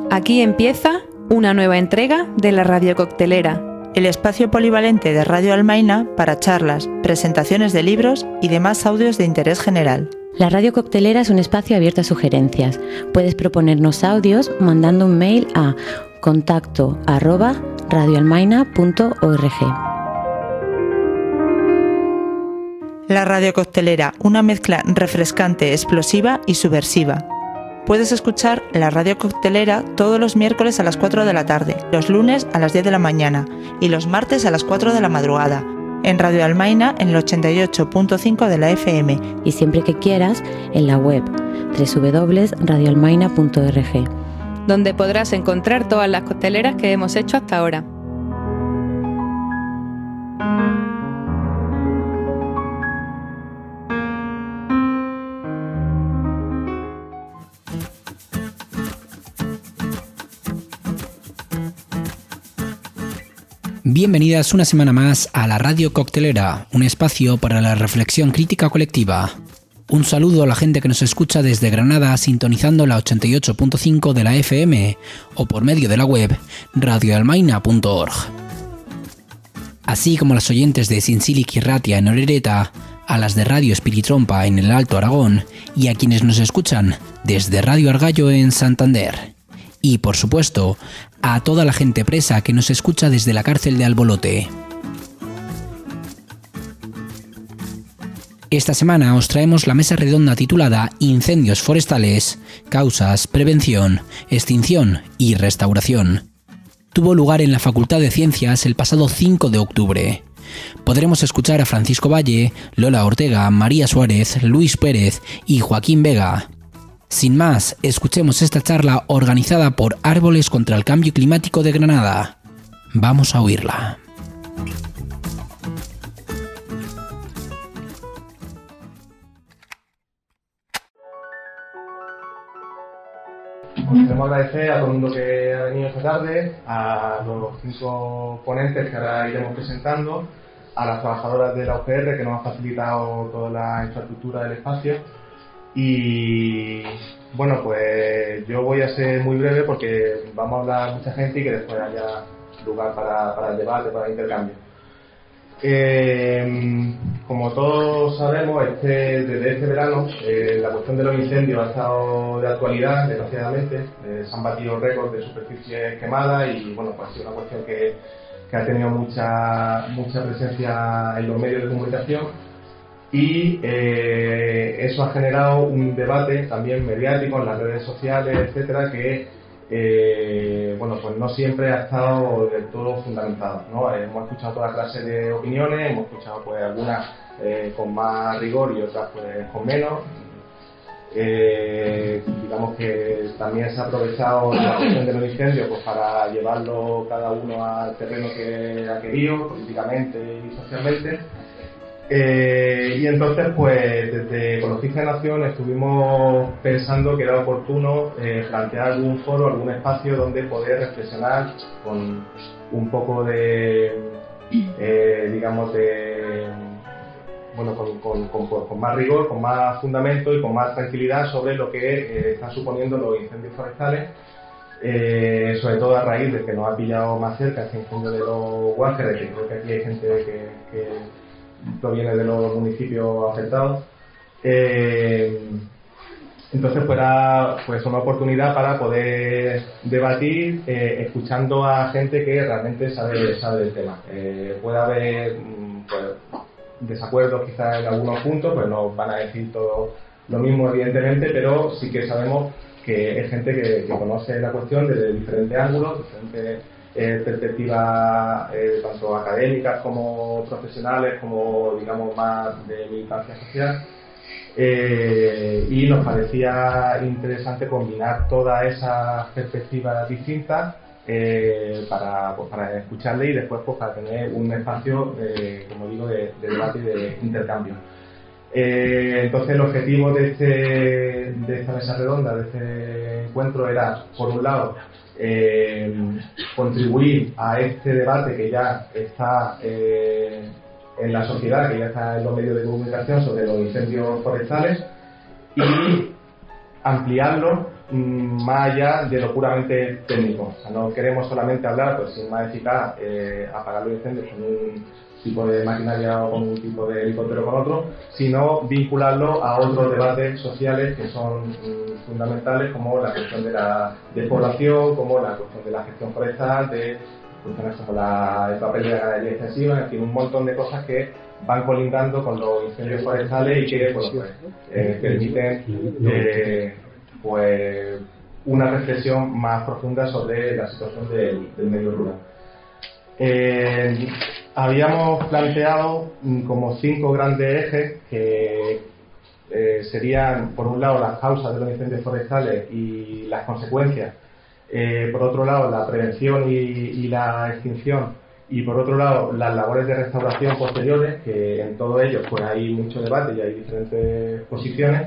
Aquí empieza una nueva entrega de la Radio Coctelera, el espacio polivalente de Radio Almaina para charlas, presentaciones de libros y demás audios de interés general. La Radio Coctelera es un espacio abierto a sugerencias. Puedes proponernos audios mandando un mail a contacto@radioalmaina.org. La Radio Coctelera, una mezcla refrescante, explosiva y subversiva. Puedes escuchar la Radio Coctelera todos los miércoles a las 4 de la tarde, los lunes a las 10 de la mañana y los martes a las 4 de la madrugada, en Radio Almaina en el 88.5 de la FM. Y siempre que quieras, en la web www.radioalmaina.org, donde podrás encontrar todas las cocteleras que hemos hecho hasta ahora. Bienvenidas una semana más a la Radio Coctelera, un espacio para la reflexión crítica colectiva. Un saludo a la gente que nos escucha desde Granada sintonizando la 88.5 de la FM o por medio de la web radioalmaina.org. Así como a los oyentes de Sinsilic y Ratia en Orereta, a las de Radio Espiritrompa en el Alto Aragón y a quienes nos escuchan desde Radio Argallo en Santander. Y, por supuesto, a toda la gente presa que nos escucha desde la cárcel de Albolote. Esta semana os traemos la mesa redonda titulada Incendios forestales, causas, prevención, extinción y restauración. Tuvo lugar en la Facultad de Ciencias el pasado 5 de octubre. Podremos escuchar a Francisco Valle, Lola Ortega, María Suárez, Luis Pérez y Joaquín Vega. Sin más, escuchemos esta charla organizada por Árboles contra el Cambio Climático de Granada. Vamos a oírla. Pues queremos agradecer a todo el mundo que ha venido esta tarde, a los 5 ponentes que ahora iremos presentando, a las trabajadoras de la UGR que nos han facilitado toda la infraestructura del espacio. Y bueno, pues yo voy a ser muy breve porque vamos a hablar mucha gente y que después haya lugar para el debate, para el intercambio. Como todos sabemos, desde este verano la cuestión de los incendios ha estado de actualidad, desgraciadamente. Se han batido récords de superficies quemadas y bueno, pues ha sido una cuestión que ha tenido mucha presencia en los medios de comunicación. Y eso ha generado un debate también mediático en las redes sociales, etcétera, que bueno, pues no siempre ha estado del todo fundamentado, ¿no? Hemos escuchado toda clase de opiniones, hemos escuchado pues algunas con más rigor y otras pues con menos. Digamos que también se ha aprovechado la cuestión de los incendios pues para llevarlo cada uno al terreno que ha querido, políticamente y socialmente. Y entonces, pues desde Ecologistas de Nación estuvimos pensando que era oportuno plantear algún foro, algún espacio donde poder reflexionar con un poco de, digamos, bueno, con más rigor, con más fundamento y con más tranquilidad sobre lo que están suponiendo los incendios forestales, sobre todo a raíz de que nos ha pillado más cerca este incendio de los Guájeres, que creo que aquí hay gente que proviene de los municipios afectados. Entonces fuera pues una oportunidad para poder debatir escuchando a gente que realmente sabe del tema. Puede haber pues, desacuerdos quizás en algunos puntos, pues no van a decir todo lo mismo evidentemente, pero sí que sabemos que es gente que conoce la cuestión desde diferentes ángulos, diferentes perspectivas tanto académicas como profesionales, como digamos más de militancia social, y nos parecía interesante combinar todas esas perspectivas distintas para escucharle y después pues para tener un espacio como digo de debate y de intercambio. Entonces el objetivo de esta mesa redonda, de este encuentro, era por un lado contribuir a este debate que ya está en la sociedad, que ya está en los medios de comunicación sobre los incendios forestales, y ampliarlo más allá de lo puramente técnico. O sea, no queremos solamente hablar, pues si es más eficaz apagar los incendios con un tipo de maquinaria o con un tipo de helicóptero con otro, sino vincularlo a otros debates sociales que son fundamentales, como la cuestión de la despoblación, como la cuestión de la gestión forestal, de cuestiones como el papel de la ganadería extensiva, en fin, un montón de cosas que van colindando con los incendios forestales y que permiten pues una reflexión más profunda sobre la situación del medio rural. Habíamos planteado como 5 grandes ejes que serían, por un lado, las causas de los incendios forestales y las consecuencias, por otro lado, la prevención y la extinción, y por otro lado, las labores de restauración posteriores, que en todo ello pues hay mucho debate y hay diferentes posiciones.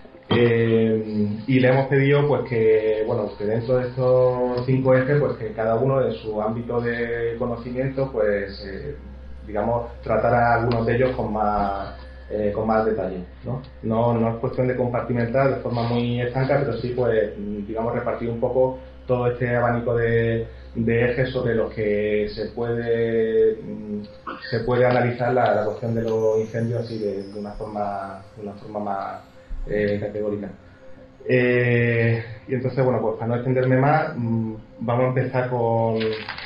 Y le hemos pedido pues que dentro de estos 5 ejes, pues que cada uno en su ámbito de conocimiento pues tratara algunos de ellos con más detalle, ¿no? Es cuestión de compartimentar de forma muy estanca, pero sí pues repartir un poco todo este abanico de ejes sobre los que se puede analizar la cuestión de los incendios así de una forma más categórica. Y entonces, pues para no extenderme más, vamos a empezar con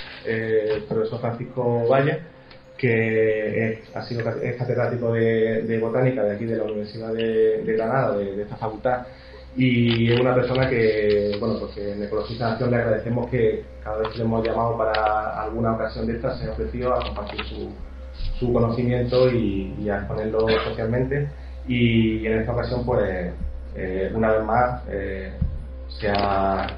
el profesor Francisco Valle, que es catedrático de botánica de aquí de la Universidad de Granada, de esta facultad, y es una persona que, que en Ecologistas en Acción le agradecemos que cada vez que le hemos llamado para alguna ocasión de estas se ha ofrecido a compartir su conocimiento y a exponerlo socialmente. Y en esta ocasión, pues, una vez más, se ha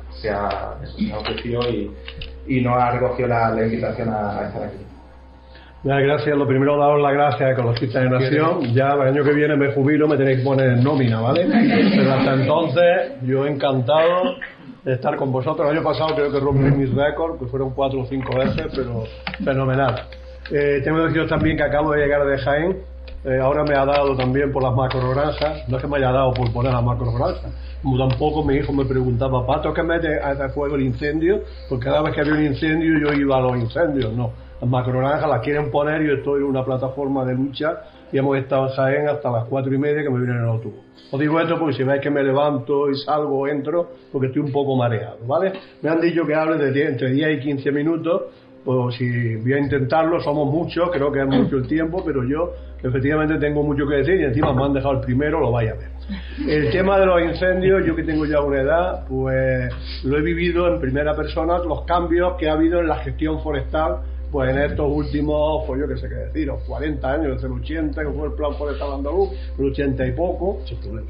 ofrecido y nos ha recogido la invitación a estar aquí. Gracias. Lo primero, daros las gracias a Ecologistas en Acción. Ya el año que viene me jubilo, me tenéis que poner en nómina, ¿vale? Pero hasta entonces, yo encantado de estar con vosotros. El año pasado creo que rompí mis récords, que fueron 4 o 5 veces, pero fenomenal. Tengo que deciros también que acabo de llegar de Jaén. Ahora me ha dado también por las macrogranjas, no es que me haya dado por poner las macrogranjas, como tampoco mi hijo me preguntaba, Pato, ¿qué mete a fuego el incendio? Porque cada vez que había un incendio yo iba a los incendios. No, las macrogranjas las quieren poner, yo estoy en una plataforma de lucha y hemos estado en Jaén hasta las 4:30 que me viene en el autobús. Os digo esto porque si veis que me levanto y salgo o entro, porque estoy un poco mareado, ¿vale? Me han dicho que hable entre 10 y 15 minutos, pues si voy a intentarlo, somos muchos, creo que es mucho el tiempo, pero yo efectivamente tengo mucho que decir y encima me han dejado el primero, lo vais a ver. El tema de los incendios, yo que tengo ya una edad, pues lo he vivido en primera persona, los cambios que ha habido en la gestión forestal, pues en estos últimos, pues yo qué sé qué deciros, 40 años, desde el 80, que fue el Plan Forestal Andaluz, el 80 y poco,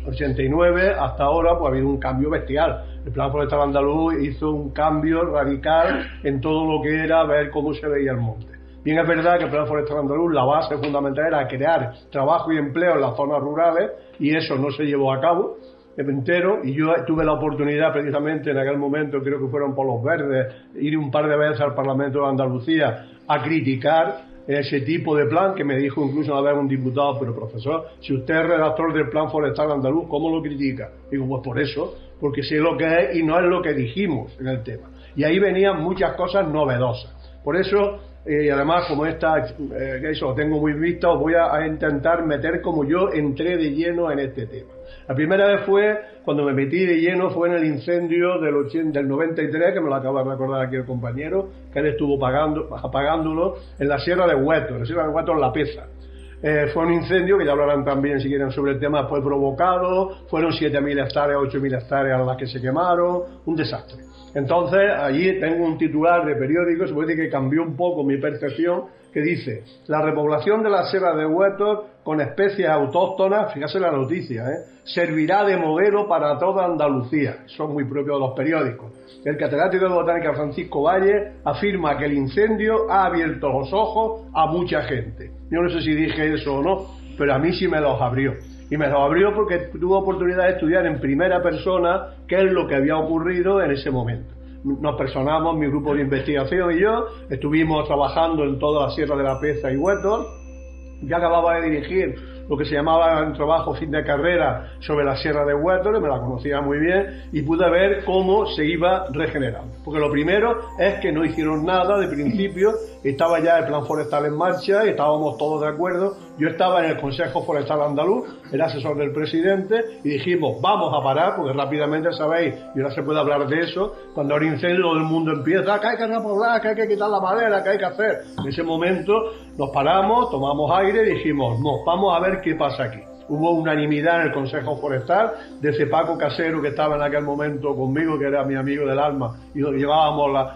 89, hasta ahora, pues ha habido un cambio bestial. El Plan Forestal Andaluz hizo un cambio radical en todo lo que era ver cómo se veía el monte. Bien, es verdad que el Plan Forestal Andaluz, la base fundamental era crear trabajo y empleo en las zonas rurales, y eso no se llevó a cabo entero, y yo tuve la oportunidad precisamente en aquel momento, creo que fueron por los verdes, ir un par de veces al Parlamento de Andalucía a criticar ese tipo de plan, que me dijo incluso una vez un diputado, pero profesor, si usted es redactor del Plan Forestal Andaluz, ¿cómo lo critica? Digo, pues por eso, porque sé lo que es y no es lo que dijimos en el tema. Y ahí venían muchas cosas novedosas. Por eso, y además como eso lo tengo muy visto, os voy a intentar meter como yo entré de lleno en este tema. La primera vez fue, cuando me metí de lleno, fue en el incendio del 93, que me lo acaba de recordar aquí el compañero, que él estuvo apagándolo en la Sierra de Huétor, La Peza. Fue un incendio, que ya hablarán también si quieren sobre el tema, fue provocado, fueron 7.000 hectáreas, 8.000 hectáreas las que se quemaron, un desastre. Entonces, allí tengo un titular de periódico, se puede decir que cambió un poco mi percepción, que dice, la repoblación de la Sierra de Huétor con especies autóctonas, fíjate la noticia, servirá de modelo para toda Andalucía. Eso es muy propio de los periódicos. El catedrático de botánica Francisco Valle afirma que el incendio ha abierto los ojos a mucha gente. Yo no sé si dije eso o no, pero a mí sí me los abrió. Y me los abrió porque tuve oportunidad de estudiar en primera persona qué es lo que había ocurrido en ese momento. Nos personamos, mi grupo de investigación y yo, estuvimos trabajando en toda la Sierra de la Peza y Huétor. Yo acababa de dirigir lo que se llamaba un trabajo fin de carrera sobre la Sierra de Huétore, me la conocía muy bien, y pude ver cómo se iba regenerando. Porque lo primero es que no hicieron nada de principio, estaba ya el plan forestal en marcha, y estábamos todos de acuerdo. Yo estaba en el Consejo Forestal Andaluz, era asesor del presidente, y dijimos, vamos a parar, porque rápidamente sabéis, y ahora se puede hablar de eso, cuando hay un incendio todo el mundo empieza, que hay que repoblar, que hay que quitar la madera, que hay que hacer. En ese momento nos paramos, tomamos aire y dijimos, no, vamos a ver qué pasa aquí. Hubo unanimidad en el Consejo Forestal, de ese Paco Casero que estaba en aquel momento conmigo, que era mi amigo del alma, y nos llevábamos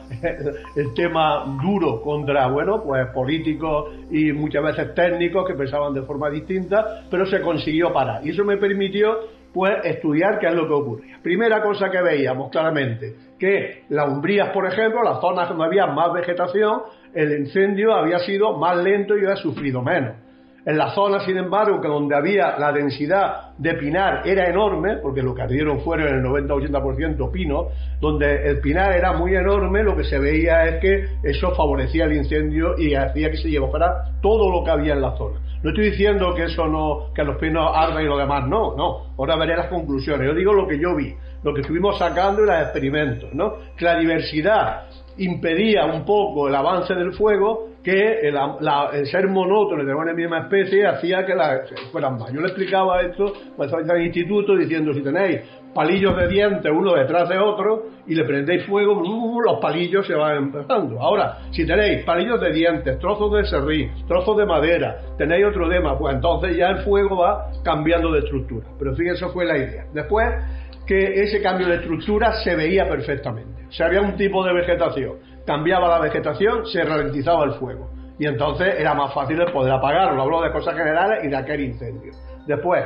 el tema duro contra, bueno, pues políticos y muchas veces técnicos que pensaban de forma distinta, pero se consiguió parar. Y eso me permitió, pues, estudiar qué es lo que ocurría. Primera cosa que veíamos claramente, que las umbrías, por ejemplo, las zonas donde había más vegetación, el incendio había sido más lento y había sufrido menos. En la zona, sin embargo, que donde había la densidad de pinar era enorme, porque lo que ardieron fueron el 90-80% pino, donde el pinar era muy enorme, lo que se veía es que eso favorecía el incendio y hacía que se llevara todo lo que había en la zona. No estoy diciendo que eso no, que los pinos ardan y lo demás no. Ahora veré las conclusiones. Yo digo lo que yo vi, lo que estuvimos sacando y los experimentos, ¿no? Que la diversidad impedía un poco el avance del fuego, que el ser monótono de una misma especie hacía que fueran más. Yo le explicaba esto pues, en el instituto diciendo, si tenéis palillos de dientes uno detrás de otro y le prendéis fuego, los palillos se van empezando. Ahora, si tenéis palillos de dientes, trozos de serrín, trozos de madera, tenéis otro tema, pues entonces ya el fuego va cambiando de estructura. Pero fíjense, eso fue la idea. Después, que ese cambio de estructura se veía perfectamente. Si había un tipo de vegetación, cambiaba la vegetación, se ralentizaba el fuego. Y entonces era más fácil el poder apagarlo. Hablo de cosas generales y de aquel incendio. Después,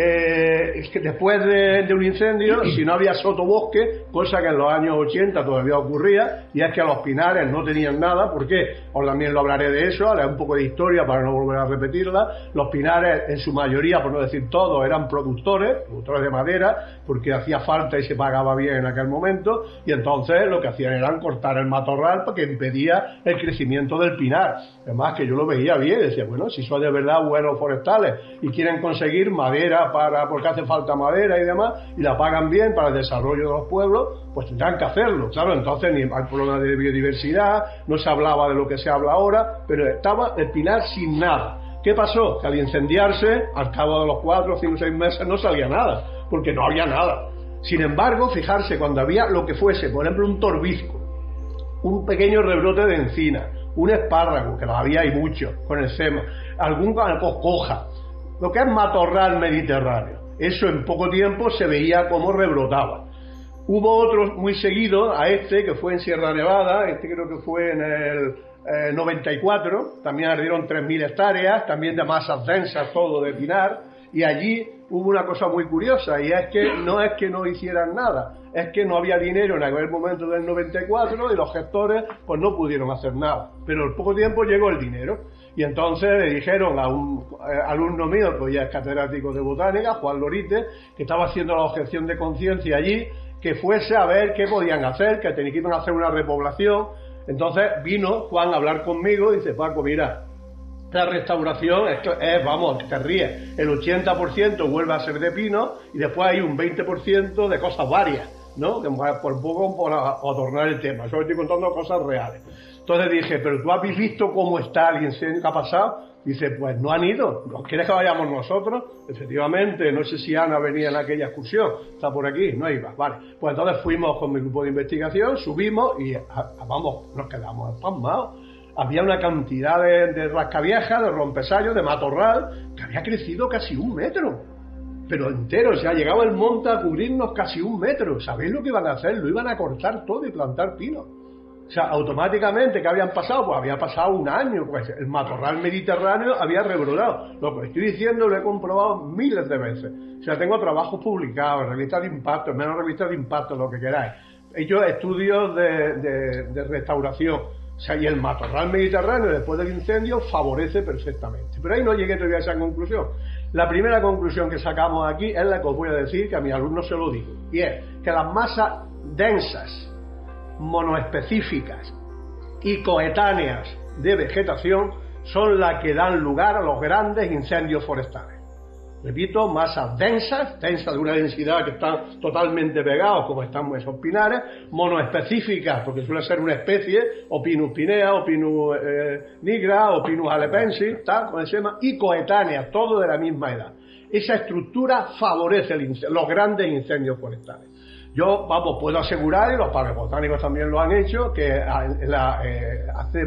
después de un incendio, si no había sotobosque, cosa que en los años 80 todavía ocurría, y es que los pinares no tenían nada. ¿Por qué? Ahora también lo hablaré de eso, haré un poco de historia para no volver a repetirla. Los pinares, en su mayoría, por no decir todos, eran productores de madera, porque hacía falta y se pagaba bien en aquel momento, y entonces lo que hacían era cortar el matorral porque impedía el crecimiento del pinar. Además que yo lo veía bien, decía, bueno, si son de verdad buenos forestales y quieren conseguir madera porque hace falta madera y demás, y la pagan bien para el desarrollo de los pueblos, pues tendrán que hacerlo, claro. Entonces ni hay problema de biodiversidad, no se hablaba de lo que se habla ahora, pero estaba el pinar sin nada. ¿Qué pasó? Que al incendiarse, al cabo de los 4, 5, 6 meses no salía nada, porque no había nada. Sin embargo, fijarse, cuando había lo que fuese, por ejemplo un torbisco, un pequeño rebrote de encina, un espárrago, que los había y muchos, con el sema, algún coja, lo que es matorral mediterráneo, eso en poco tiempo se veía cómo rebrotaba. Hubo otros muy seguidos a que fue en Sierra Nevada, creo que fue en el 94, también ardieron 3.000 hectáreas, también de masas densas, todo de pinar, y allí hubo una cosa muy curiosa, y es que no hicieran nada, es que no había dinero en aquel momento del 94 y los gestores pues no pudieron hacer nada, pero en poco tiempo llegó el dinero. Y entonces le dijeron a un alumno mío, que ya es catedrático de botánica, Juan Lorite, que estaba haciendo la objeción de conciencia allí, que fuese a ver qué podían hacer, que iban a hacer una repoblación. Entonces vino Juan a hablar conmigo y dice, Paco, mira, la restauración, esto es, vamos, te ríes, el 80% vuelve a ser de pino y después hay un 20% de cosas varias, ¿no? Que por poco por adornar el tema. Yo estoy contando cosas reales. Entonces dije, pero tú has visto cómo está el incendio que ha pasado. Dice, pues no han ido. ¿No quieres que vayamos nosotros? Efectivamente, no sé si Ana venía en aquella excursión. Está por aquí, no iba. Vale. Pues entonces fuimos con mi grupo de investigación, subimos y vamos, nos quedamos espasmados. Había una cantidad de rascaviejas, de rompesallos, de matorral, que había crecido casi 1 metro. Pero entero, o sea, llegaba el monte a cubrirnos casi 1 metro. ¿Sabéis lo que iban a hacer? Lo iban a cortar todo y plantar pino. O sea, automáticamente, ¿qué habían pasado? Pues había pasado 1 año, pues el matorral mediterráneo había rebrotado. Lo que estoy diciendo lo he comprobado miles de veces. O sea, tengo trabajos publicados, revistas de impacto, menos revistas de impacto, lo que queráis. He hecho estudios de restauración. O sea, y el matorral mediterráneo después del incendio favorece perfectamente. Pero ahí no llegué todavía a esa conclusión. La primera conclusión que sacamos aquí es la que os voy a decir, que a mis alumnos se lo digo. Y es que las masas densas, monoespecíficas y coetáneas de vegetación son las que dan lugar a los grandes incendios forestales. Repito, masas densas de una densidad que están totalmente pegados, como están esos pinares, monoespecíficas, porque suele ser una especie, o Pinus pinea, o Pinus nigra, o Pinus alepensis, tal, como se llama, y coetáneas, todo de la misma edad. Esa estructura favorece los grandes incendios forestales. Yo, puedo asegurar, y los paleobotánicos también lo han hecho, que hace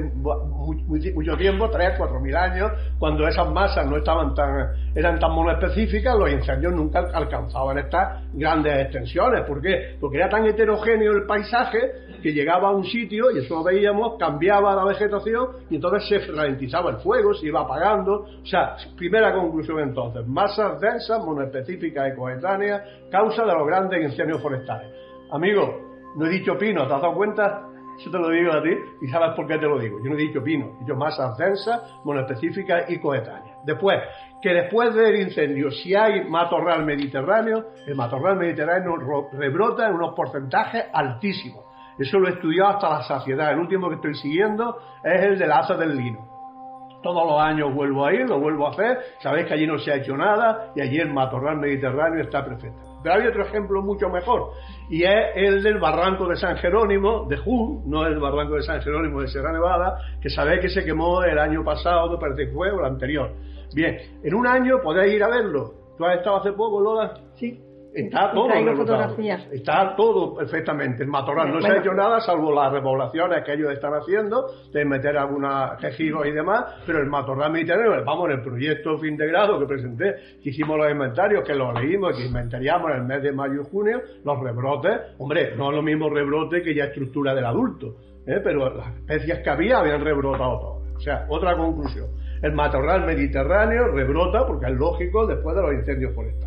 mucho tiempo, 3.000-4.000 años, cuando esas masas no eran tan monoespecíficas, los incendios nunca alcanzaban estas grandes extensiones. ¿Por qué? Porque era tan heterogéneo el paisaje que llegaba a un sitio, y eso lo veíamos, cambiaba la vegetación, y entonces se ralentizaba el fuego, se iba apagando. O sea, primera conclusión entonces, masas densas, monoespecíficas y coetáneas, causa de los grandes incendios forestales. Amigo, no he dicho pino, ¿te has dado cuenta? Eso te lo digo a ti, y sabes por qué te lo digo. Yo no he dicho pino, he dicho masas densas, monoespecíficas y coetáneas. Después del incendio, si hay matorral mediterráneo, el matorral mediterráneo rebrota en unos porcentajes altísimos. Eso lo he estudiado hasta la saciedad. El último que estoy siguiendo es el del asa del lino. Todos los años vuelvo a ir, lo vuelvo a hacer. Sabéis que allí no se ha hecho nada y allí el matorral mediterráneo está perfecto. Pero hay otro ejemplo mucho mejor, y es el del barranco de San Jerónimo, de Jun, no el barranco de San Jerónimo de Sierra Nevada, que sabéis que se quemó el año pasado, me parece que fue, o el anterior. Bien, en un año podéis ir a verlo. ¿Tú has estado hace poco, Lola? Sí. Está todo rebrotado. Está todo perfectamente. El matorral no se ha hecho nada, salvo las repoblaciones que ellos están haciendo, de meter algunos quejidos y demás, pero el matorral mediterráneo, vamos, en el proyecto fin de grado que presenté, que hicimos los inventarios, que los leímos, que inventariamos en el mes de mayo y junio, los rebrotes, hombre, no es lo mismo rebrote que ya estructura del adulto, pero las especies que habían rebrotado todas. O sea, otra conclusión, el matorral mediterráneo rebrota, porque es lógico, después de los incendios forestales.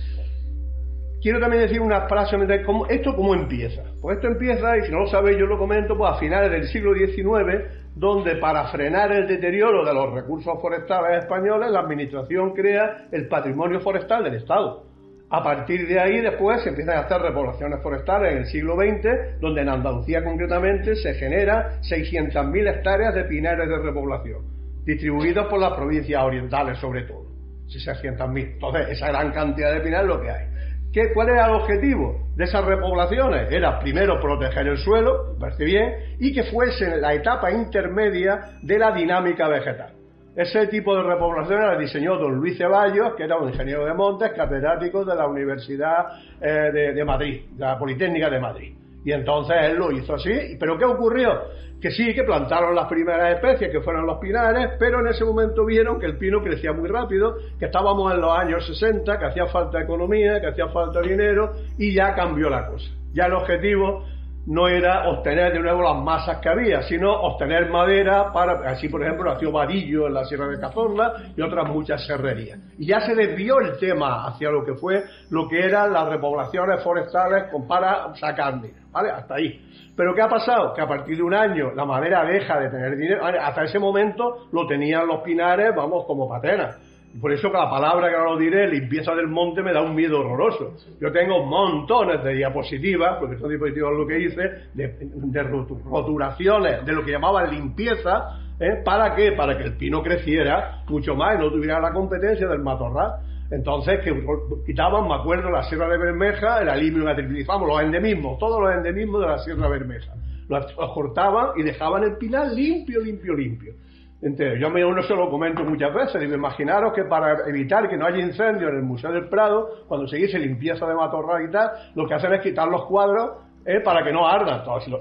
Quiero también decir una frase de cómo empieza. Pues esto empieza, y si no lo sabéis yo lo comento, pues a finales del siglo XIX, donde para frenar el deterioro de los recursos forestales españoles, la administración crea el patrimonio forestal del Estado. A partir de ahí después se empiezan a hacer repoblaciones forestales en el siglo XX, donde en Andalucía concretamente se generan 600.000 hectáreas de pinares de repoblación, distribuidos por las provincias orientales sobre todo. 600.000. Entonces, esa gran cantidad de pinares es lo que hay. ¿Cuál era el objetivo de esas repoblaciones? Era primero proteger el suelo, me parece bien, y que fuese la etapa intermedia de la dinámica vegetal. Ese tipo de repoblación la diseñó don Luis Ceballos, que era un ingeniero de montes, catedrático de la Universidad de Madrid, de la Politécnica de Madrid. Y entonces él lo hizo así. ¿Pero qué ocurrió? Que sí, que plantaron las primeras especies, que fueron los pinares, pero en ese momento vieron que el pino crecía muy rápido, que estábamos en los años 60, que hacía falta economía, que hacía falta dinero, y ya cambió la cosa. Ya el objetivo no era obtener de nuevo las masas que había, sino obtener madera para, así por ejemplo nació Vadillo en la Sierra de Cazorla y otras muchas serrerías. Y ya se desvió el tema hacia lo que eran las repoblaciones forestales para sacar dinero, ¿vale? Hasta ahí. Pero ¿qué ha pasado? Que a partir de un año la madera deja de tener dinero. Hasta ese momento lo tenían los pinares, vamos, como patenas. Por eso que la palabra que ahora lo diré, limpieza del monte, me da un miedo horroroso. Yo tengo montones de diapositivas, porque son diapositivas lo que hice, de roturaciones de lo que llamaban limpieza. ¿Para qué? Para que el pino creciera mucho más y no tuviera la competencia del matorral. Entonces, que quitaban, me acuerdo, la Sierra de Bermeja, el alimio, la triplicamos, los endemismos, todos los endemismos de la Sierra de Bermeja. Los cortaban y dejaban el pinar limpio. Entonces, yo uno se lo comento muchas veces, digo, imaginaros que para evitar que no haya incendio en el Museo del Prado, cuando se dice limpieza de matorral y tal, lo que hacen es quitar los cuadros para que no ardan.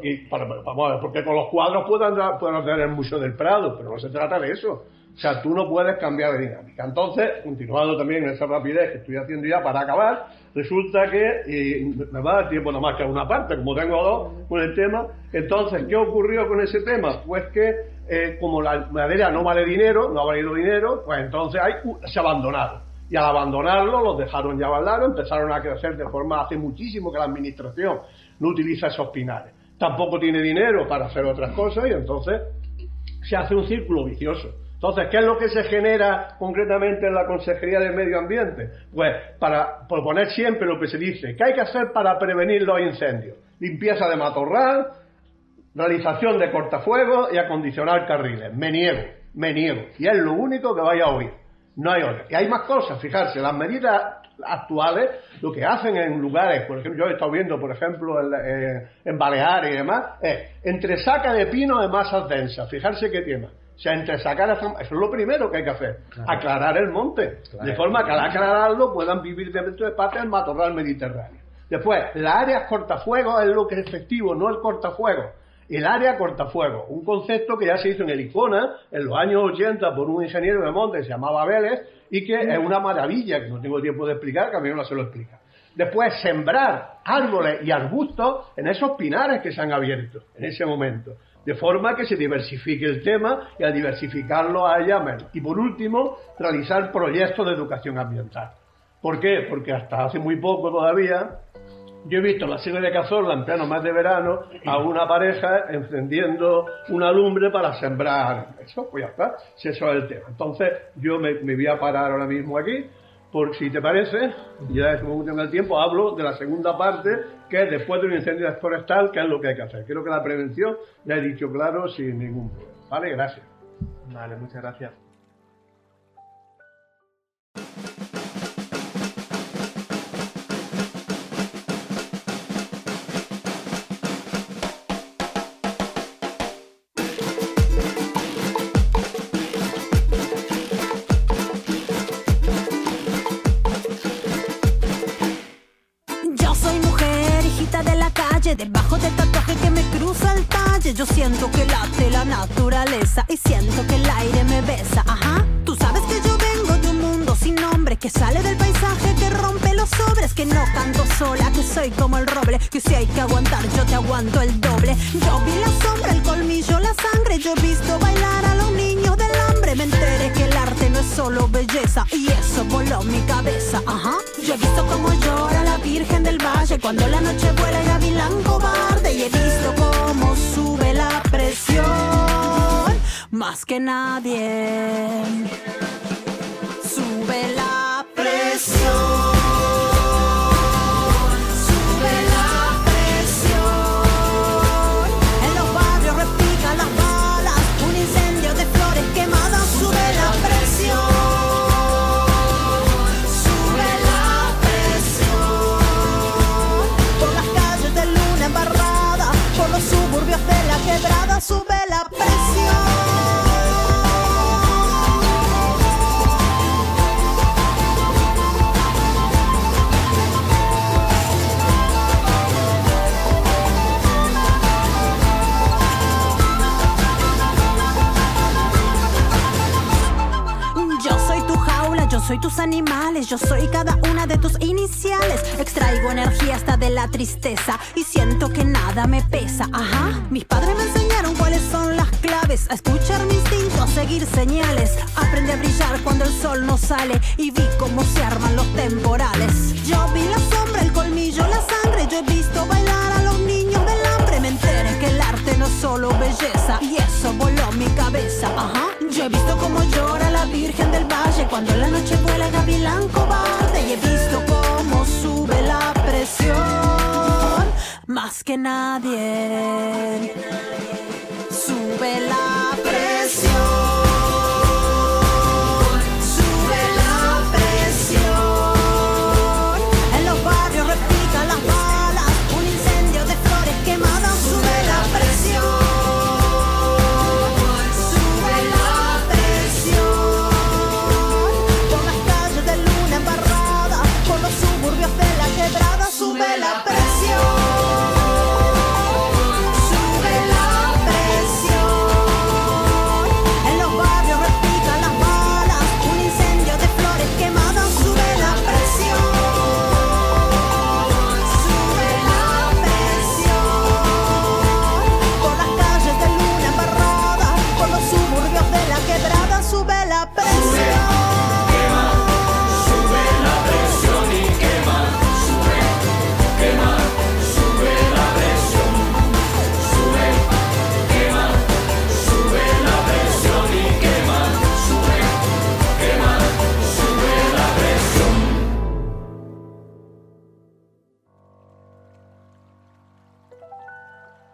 Porque con los cuadros pueden hacer el Museo del Prado, pero no se trata de eso. O sea, tú no puedes cambiar de dinámica. Entonces, continuando también en esa rapidez que estoy haciendo ya para acabar, resulta que me va a dar tiempo nada más que a una parte, como tengo dos con el tema. Entonces, ¿qué ocurrió con ese tema? Pues que como la madera no vale dinero, no ha valido dinero, pues entonces se abandonaron. Y al abandonarlo, los dejaron ya abandonados, empezaron a crecer de forma, hace muchísimo que la administración no utiliza esos pinares. Tampoco tiene dinero para hacer otras cosas y entonces se hace un círculo vicioso. Entonces, ¿qué es lo que se genera concretamente en la Consejería de Medio Ambiente? Pues para proponer siempre lo que se dice, ¿qué hay que hacer para prevenir los incendios? Limpieza de matorral, realización de cortafuegos y acondicionar carriles. Me niego. Y es lo único que vais a oír. No hay otra. Y hay más cosas, fijarse, las medidas actuales lo que hacen en lugares, por ejemplo, yo he estado viendo, por ejemplo, en Baleares y demás, es entresaca de pino de masas densas. Fijarse qué tema. O sea, entresacar, eso es lo primero que hay que hacer, claro. Aclarar el monte, claro. De forma que al aclararlo puedan vivir dentro de parte del matorral mediterráneo. Después, las áreas cortafuegos es lo que es efectivo, no el cortafuegos. El área cortafuegos, un concepto que ya se hizo en el ICONA en los años 80 por un ingeniero de monte que se llamaba Vélez y que es una maravilla, que no tengo tiempo de explicar, que a mí no se lo explica. Después, sembrar árboles y arbustos en esos pinares que se han abierto en ese momento, de forma que se diversifique el tema y al diversificarlo haya menos. Y por último, realizar proyectos de educación ambiental. ¿Por qué? Porque hasta hace muy poco todavía yo he visto en la Sierra de Cazorla, en pleno mes de verano, a una pareja encendiendo una lumbre para sembrar. Eso, pues ya está, si eso es el tema. Entonces, yo me voy a parar ahora mismo aquí, por si te parece, ya como tengo el tiempo, hablo de la segunda parte, que es después de un incendio forestal, que es lo que hay que hacer. Creo que la prevención la he dicho claro, sin ningún problema. Vale, gracias. Vale, muchas gracias. Debajo del tatuaje que me cruza el talle, yo siento que late la naturaleza y siento que el aire me besa. Ajá, tú sabes que yo vengo de un mundo sin nombre, que sale del paisaje, que rompe los sobres, que no canto sola, que soy como el roble, que si hay que aguantar yo te aguanto el doble. Yo vi la sombra, el colmillo, la sangre, yo he visto bailar a los niños del hambre, me enteré que el arte no es solo belleza y eso voló mi cabeza. Ajá, yo he visto cómo llora la Virgen del Valle cuando la noche vuela el gavilán cobarde, y he visto cómo sube la presión más que nadie. Sube la presión. Quebrada sube la presión. Yo soy tu jaula, yo soy tus animales, yo soy cada una de tus iniciales. Extraigo energía hasta de la tristeza y siento que nada me pesa. Ajá, mis padres me enseñaron cuáles son las claves, a escuchar mi instinto, a seguir señales. Aprendí a brillar cuando el sol no sale y vi cómo se arman los temporales. Yo vi la sombra, el colmillo, la sangre, yo he visto bailar a los niños del hambre. Me enteré que el arte no es solo belleza y eso voló mi cabeza. Ajá, yo he visto cómo llora la Virgen del Valle cuando la noche vuela el gavilán cobarde, y he visto cómo sube la presión más que nadie. Sube la presión. Quema,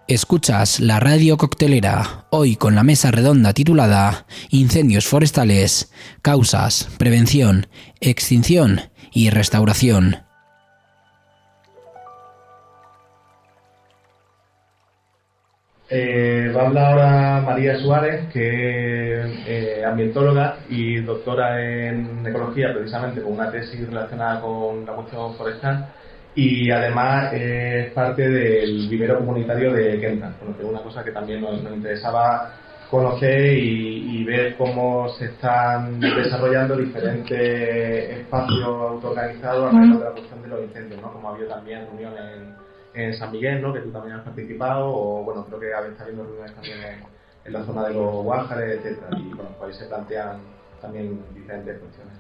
Escuchas la Radio Coctelera, hoy con la mesa redonda titulada Incendios forestales, causas, prevención, extinción y restauración. Va a hablar ahora María Suárez, que es ambientóloga y doctora en ecología, precisamente con una tesis relacionada con la cuestión forestal, y además es parte del vivero comunitario de Kentan, que es una cosa que también nos interesaba conocer y ver cómo se están desarrollando diferentes espacios autoorganizados alrededor de la cuestión de los incendios, ¿no? Como ha habido también reuniones en San Miguel, ¿no? Que tú también has participado, o bueno, creo que está habiendo reuniones también en la zona de los Guájares, etcétera, y bueno, pues ahí se plantean también diferentes cuestiones.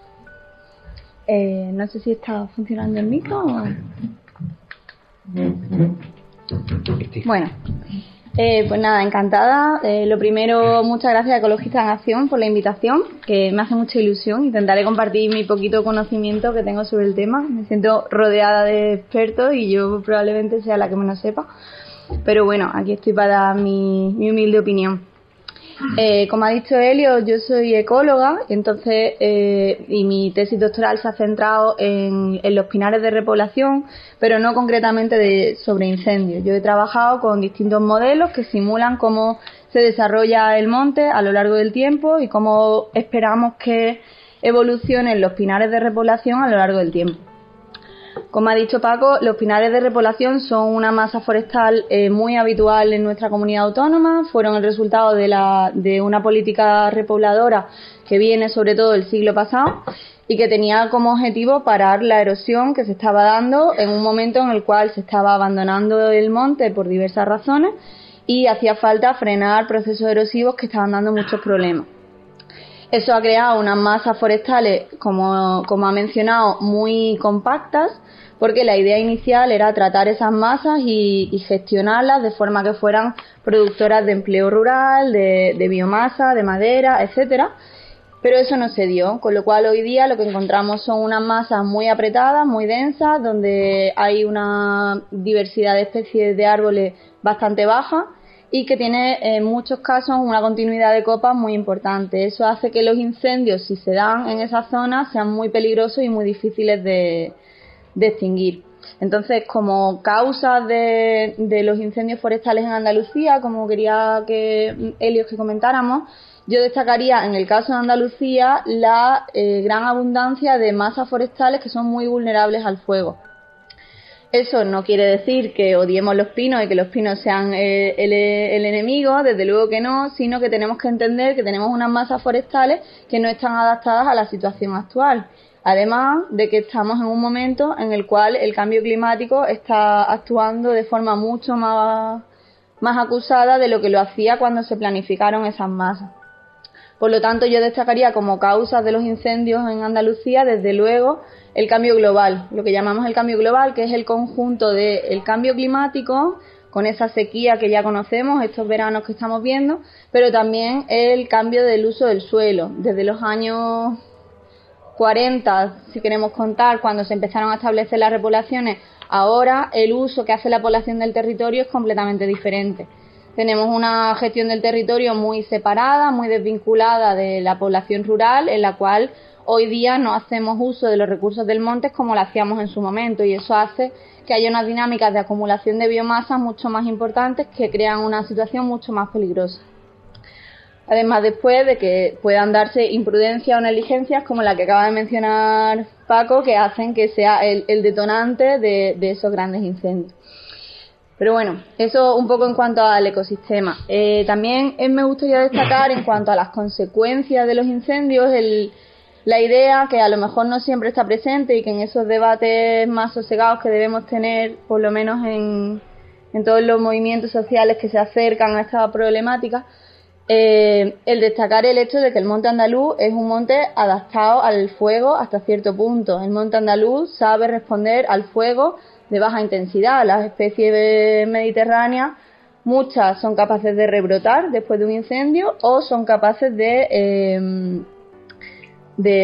No sé si está funcionando el micro o... Bueno, pues nada, encantada. Lo primero, muchas gracias a Ecologistas en Acción por la invitación, que me hace mucha ilusión. Intentaré compartir mi poquito conocimiento que tengo sobre el tema. Me siento rodeada de expertos y yo probablemente sea la que menos sepa. Pero bueno, aquí estoy para dar mi humilde opinión. Como ha dicho Helio, yo soy ecóloga, entonces y mi tesis doctoral se ha centrado en los pinares de repoblación, pero no concretamente sobre incendios. Yo he trabajado con distintos modelos que simulan cómo se desarrolla el monte a lo largo del tiempo y cómo esperamos que evolucionen los pinares de repoblación a lo largo del tiempo. Como ha dicho Paco, los pinares de repoblación son una masa forestal muy habitual en nuestra comunidad autónoma. Fueron el resultado de una política repobladora que viene sobre todo del siglo pasado y que tenía como objetivo parar la erosión que se estaba dando en un momento en el cual se estaba abandonando el monte por diversas razones y hacía falta frenar procesos erosivos que estaban dando muchos problemas. Eso ha creado unas masas forestales, como ha mencionado, muy compactas, porque la idea inicial era tratar esas masas y gestionarlas de forma que fueran productoras de empleo rural, de biomasa, de madera, etcétera. Pero eso no se dio, con lo cual hoy día lo que encontramos son unas masas muy apretadas, muy densas, donde hay una diversidad de especies de árboles bastante baja y que tiene en muchos casos una continuidad de copas muy importante. Eso hace que los incendios, si se dan en esa zona, sean muy peligrosos y muy difíciles de extinguir. Entonces, como causas de los incendios forestales en Andalucía, como quería que Helios que comentáramos, yo destacaría en el caso de Andalucía la gran abundancia de masas forestales que son muy vulnerables al fuego. Eso no quiere decir que odiemos los pinos y que los pinos sean el enemigo, desde luego que no, sino que tenemos que entender que tenemos unas masas forestales que no están adaptadas a la situación actual. Además de que estamos en un momento en el cual el cambio climático está actuando de forma mucho más acusada de lo que lo hacía cuando se planificaron esas masas. Por lo tanto, yo destacaría como causas de los incendios en Andalucía, desde luego, el cambio global, lo que llamamos el cambio global, que es el conjunto del cambio climático, con esa sequía que ya conocemos, estos veranos que estamos viendo, pero también el cambio del uso del suelo. Desde los años 40, si queremos contar, cuando se empezaron a establecer las repoblaciones, ahora el uso que hace la población del territorio es completamente diferente. Tenemos una gestión del territorio muy separada, muy desvinculada de la población rural, en la cual hoy día no hacemos uso de los recursos del monte como lo hacíamos en su momento, y eso hace que haya unas dinámicas de acumulación de biomasa mucho más importantes que crean una situación mucho más peligrosa. Además, después de que puedan darse imprudencias o negligencias como la que acaba de mencionar Paco, que hacen que sea el detonante de esos grandes incendios. Pero bueno, eso un poco en cuanto al ecosistema. También me gustaría destacar en cuanto a las consecuencias de los incendios, la idea que a lo mejor no siempre está presente y que en esos debates más sosegados que debemos tener, por lo menos en todos los movimientos sociales que se acercan a esta problemática, el destacar el hecho de que el monte andaluz es un monte adaptado al fuego hasta cierto punto. El monte andaluz sabe responder al fuego de baja intensidad. Las especies mediterráneas, muchas son capaces de rebrotar después de un incendio o son capaces de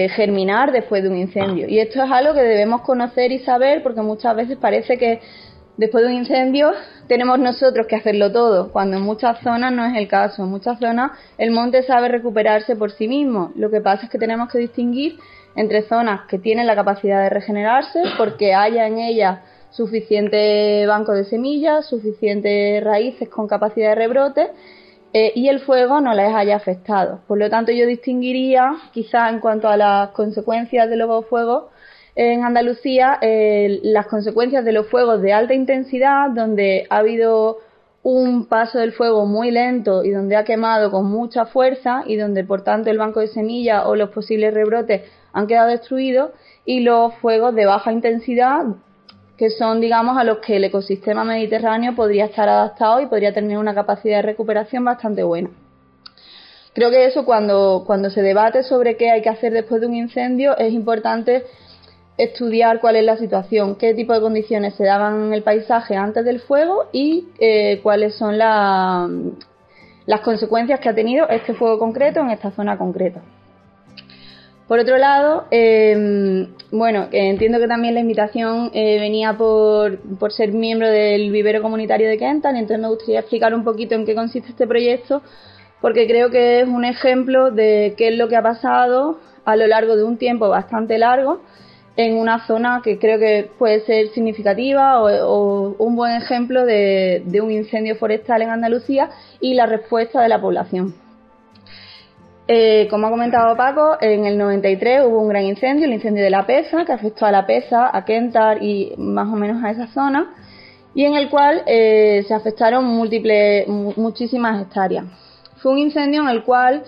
germinar después de un incendio. Y esto es algo que debemos conocer y saber, porque muchas veces parece que después de un incendio tenemos nosotros que hacerlo todo, cuando en muchas zonas no es el caso. En muchas zonas el monte sabe recuperarse por sí mismo. Lo que pasa es que tenemos que distinguir entre zonas que tienen la capacidad de regenerarse porque haya en ellas suficiente banco de semillas, suficientes raíces con capacidad de rebrote, y el fuego no les haya afectado. Por lo tanto, yo distinguiría, quizá en cuanto a las consecuencias de los fuegos en Andalucía, las consecuencias de los fuegos de alta intensidad, donde ha habido un paso del fuego muy lento y donde ha quemado con mucha fuerza y donde, por tanto, el banco de semillas o los posibles rebrotes han quedado destruidos, y los fuegos de baja intensidad, que son, digamos, a los que el ecosistema mediterráneo podría estar adaptado y podría tener una capacidad de recuperación bastante buena. Creo que eso, cuando se debate sobre qué hay que hacer después de un incendio, es importante estudiar cuál es la situación, qué tipo de condiciones se daban en el paisaje antes del fuego y cuáles son las consecuencias que ha tenido este fuego concreto en esta zona concreta. Por otro lado, entiendo que también la invitación venía por ser miembro del vivero comunitario de Kentar, y entonces me gustaría explicar un poquito en qué consiste este proyecto, porque creo que es un ejemplo de qué es lo que ha pasado a lo largo de un tiempo bastante largo en una zona que creo que puede ser significativa o un buen ejemplo de un incendio forestal en Andalucía y la respuesta de la población. Como ha comentado Paco, en el 93 hubo un gran incendio, el incendio de La Peza, que afectó a La Peza, a Kentar y más o menos a esa zona, y en el cual se afectaron muchísimas hectáreas. Fue un incendio en el cual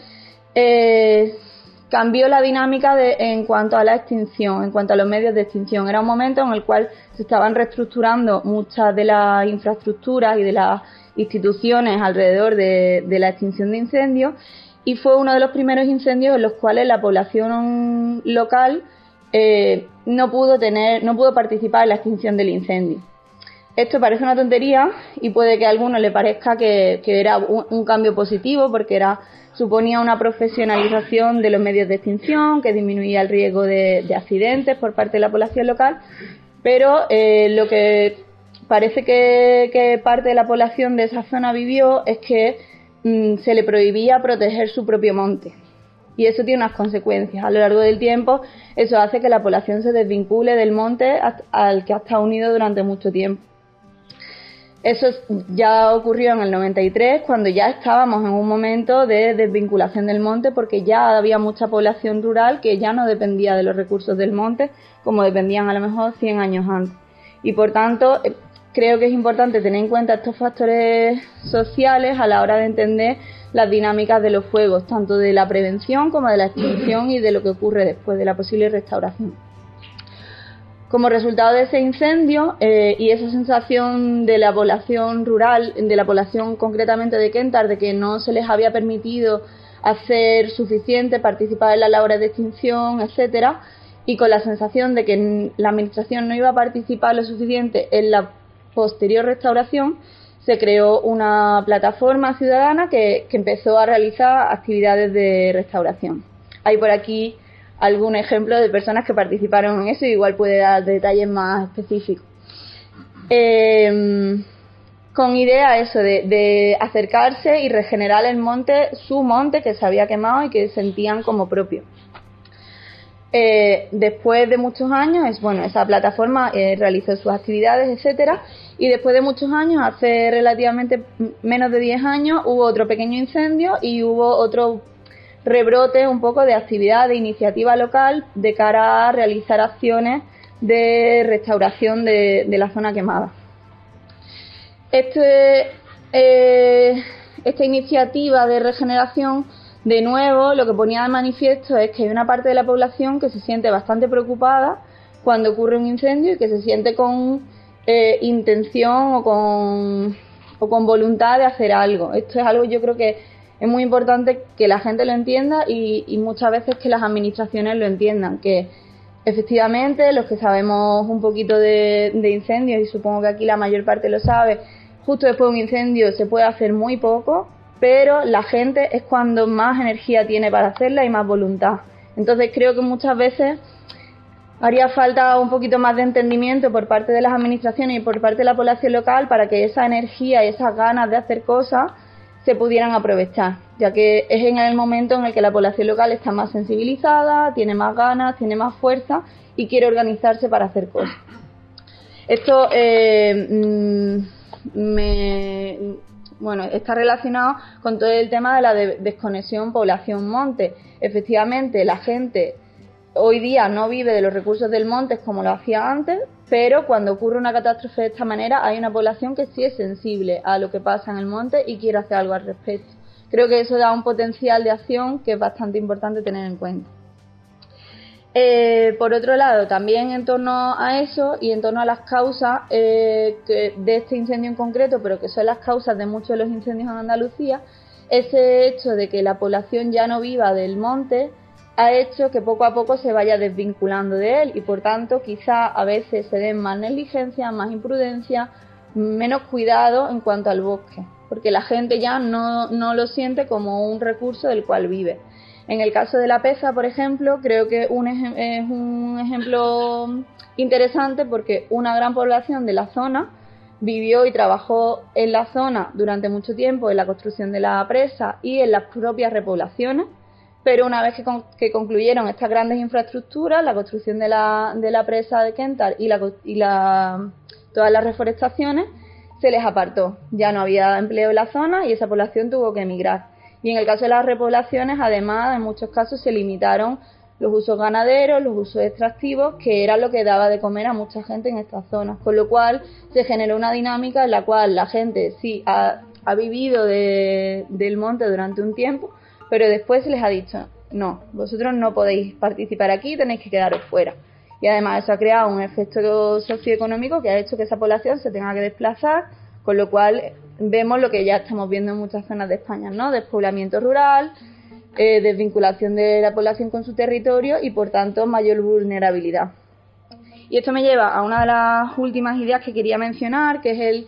cambió la dinámica en cuanto a la extinción, en cuanto a los medios de extinción. Era un momento en el cual se estaban reestructurando muchas de las infraestructuras y de las instituciones alrededor de la extinción de incendios, y fue uno de los primeros incendios en los cuales la población local no pudo participar en la extinción del incendio. Esto parece una tontería y puede que a algunos le parezca que era un cambio positivo, porque suponía una profesionalización de los medios de extinción, que disminuía el riesgo de accidentes por parte de la población local, pero lo que parece que parte de la población de esa zona vivió es que se le prohibía proteger su propio monte, y eso tiene unas consecuencias. A lo largo del tiempo eso hace que la población se desvincule del monte al que ha estado unido durante mucho tiempo. Eso ya ocurrió en el 93, cuando ya estábamos en un momento de desvinculación del monte, porque ya había mucha población rural que ya no dependía de los recursos del monte como dependían a lo mejor 100 años antes. Y por tanto, creo que es importante tener en cuenta estos factores sociales a la hora de entender las dinámicas de los fuegos, tanto de la prevención como de la extinción y de lo que ocurre después de la posible restauración. Como resultado de ese incendio y esa sensación de la población rural, de la población concretamente de Kentar, de que no se les había permitido hacer suficiente, participar en las labores de extinción, etcétera, y con la sensación de que la administración no iba a participar lo suficiente en la posterior restauración, se creó una plataforma ciudadana que empezó a realizar actividades de restauración. Hay por aquí algún ejemplo de personas que participaron en eso, y igual puede dar detalles más específicos. Con idea eso de acercarse y regenerar el monte, su monte que se había quemado y que sentían como propio. Después de muchos años, esa plataforma realizó sus actividades, etcétera, y después de muchos años, hace relativamente menos de 10 años, hubo otro pequeño incendio y hubo otro rebrote un poco de actividad, de iniciativa local de cara a realizar acciones de restauración de la zona quemada. Esta iniciativa de regeneración, de nuevo, lo que ponía de manifiesto es que hay una parte de la población que se siente bastante preocupada cuando ocurre un incendio y que se siente con intención o con voluntad de hacer algo. Esto es algo, yo creo que es muy importante que la gente lo entienda y muchas veces que las administraciones lo entiendan, que efectivamente los que sabemos un poquito de incendios, y supongo que aquí la mayor parte lo sabe, justo después de un incendio se puede hacer muy poco, pero la gente es cuando más energía tiene para hacerla y más voluntad. Entonces creo que muchas veces Haría falta un poquito más de entendimiento por parte de las administraciones y por parte de la población local para que esa energía y esas ganas de hacer cosas se pudieran aprovechar, ya que es en el momento en el que la población local está más sensibilizada, tiene más ganas, tiene más fuerza y quiere organizarse para hacer cosas. Esto está relacionado con todo el tema de la desconexión población-monte. Efectivamente, la gente hoy día no vive de los recursos del monte como lo hacía antes, pero cuando ocurre una catástrofe de esta manera hay una población que sí es sensible a lo que pasa en el monte y quiere hacer algo al respecto. Creo que eso da un potencial de acción que es bastante importante tener en cuenta. Por otro lado, también en torno a eso y en torno a las causas de este incendio en concreto, pero que son las causas de muchos de los incendios en Andalucía, ese hecho de que la población ya no viva del monte ha hecho que poco a poco se vaya desvinculando de él y por tanto quizá a veces se den más negligencia, más imprudencia, menos cuidado en cuanto al bosque, porque la gente ya no lo siente como un recurso del cual vive. En el caso de la peza, por ejemplo, creo que es un ejemplo interesante porque una gran población de la zona vivió y trabajó en la zona durante mucho tiempo en la construcción de la presa y en las propias repoblaciones, pero una vez que concluyeron estas grandes infraestructuras, la construcción de la presa de Kentar y todas las reforestaciones, se les apartó. Ya no había empleo en la zona y esa población tuvo que emigrar. Y en el caso de las repoblaciones, además, en muchos casos se limitaron los usos ganaderos, los usos extractivos, que era lo que daba de comer a mucha gente en estas zonas. Con lo cual se generó una dinámica en la cual la gente sí ha vivido del monte durante un tiempo, pero después se les ha dicho, no, vosotros no podéis participar aquí, tenéis que quedaros fuera. Y además eso ha creado un efecto socioeconómico que ha hecho que esa población se tenga que desplazar, con lo cual vemos lo que ya estamos viendo en muchas zonas de España, ¿no? Despoblamiento rural, desvinculación de la población con su territorio y por tanto mayor vulnerabilidad. Y esto me lleva a una de las últimas ideas que quería mencionar, que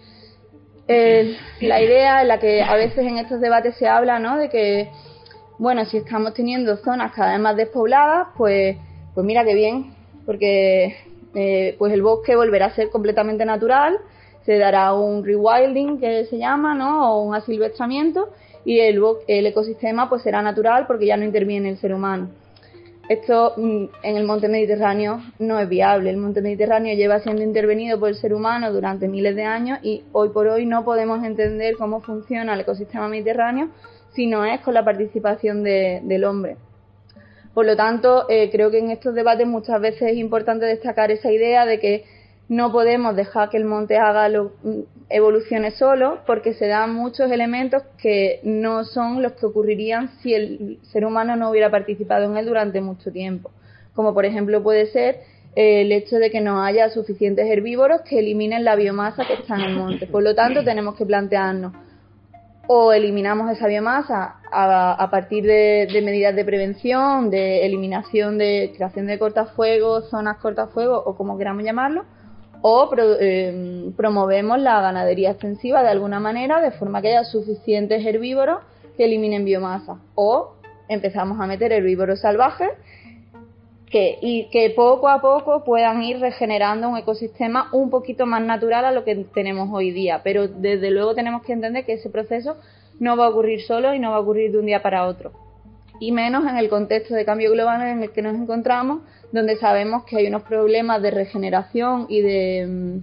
es la idea en la que a veces en estos debates se habla, ¿no? De que, bueno, si estamos teniendo zonas cada vez más despobladas, pues mira qué bien, porque pues el bosque volverá a ser completamente natural, se dará un rewilding que se llama, ¿no? O un asilvestramiento y el ecosistema pues será natural porque ya no interviene el ser humano. Esto en el monte Mediterráneo no es viable. El monte Mediterráneo lleva siendo intervenido por el ser humano durante miles de años y hoy por hoy no podemos entender cómo funciona el ecosistema mediterráneo si no es con la participación del hombre. Por lo tanto, creo que en estos debates muchas veces es importante destacar esa idea de que no podemos dejar que el monte evolucione solo, porque se dan muchos elementos que no son los que ocurrirían si el ser humano no hubiera participado en él durante mucho tiempo. Como por ejemplo puede ser el hecho de que no haya suficientes herbívoros que eliminen la biomasa que está en el monte. Por lo tanto, tenemos que plantearnos o eliminamos esa biomasa a partir de medidas de prevención, de eliminación, de creación de cortafuegos, zonas cortafuegos o como queramos llamarlo, o promovemos la ganadería extensiva de alguna manera de forma que haya suficientes herbívoros que eliminen biomasa, o empezamos a meter herbívoros salvajes que poco a poco puedan ir regenerando un ecosistema un poquito más natural a lo que tenemos hoy día, pero desde luego tenemos que entender que ese proceso no va a ocurrir solo y no va a ocurrir de un día para otro, y menos en el contexto de cambio global en el que nos encontramos, donde sabemos que hay unos problemas de regeneración y de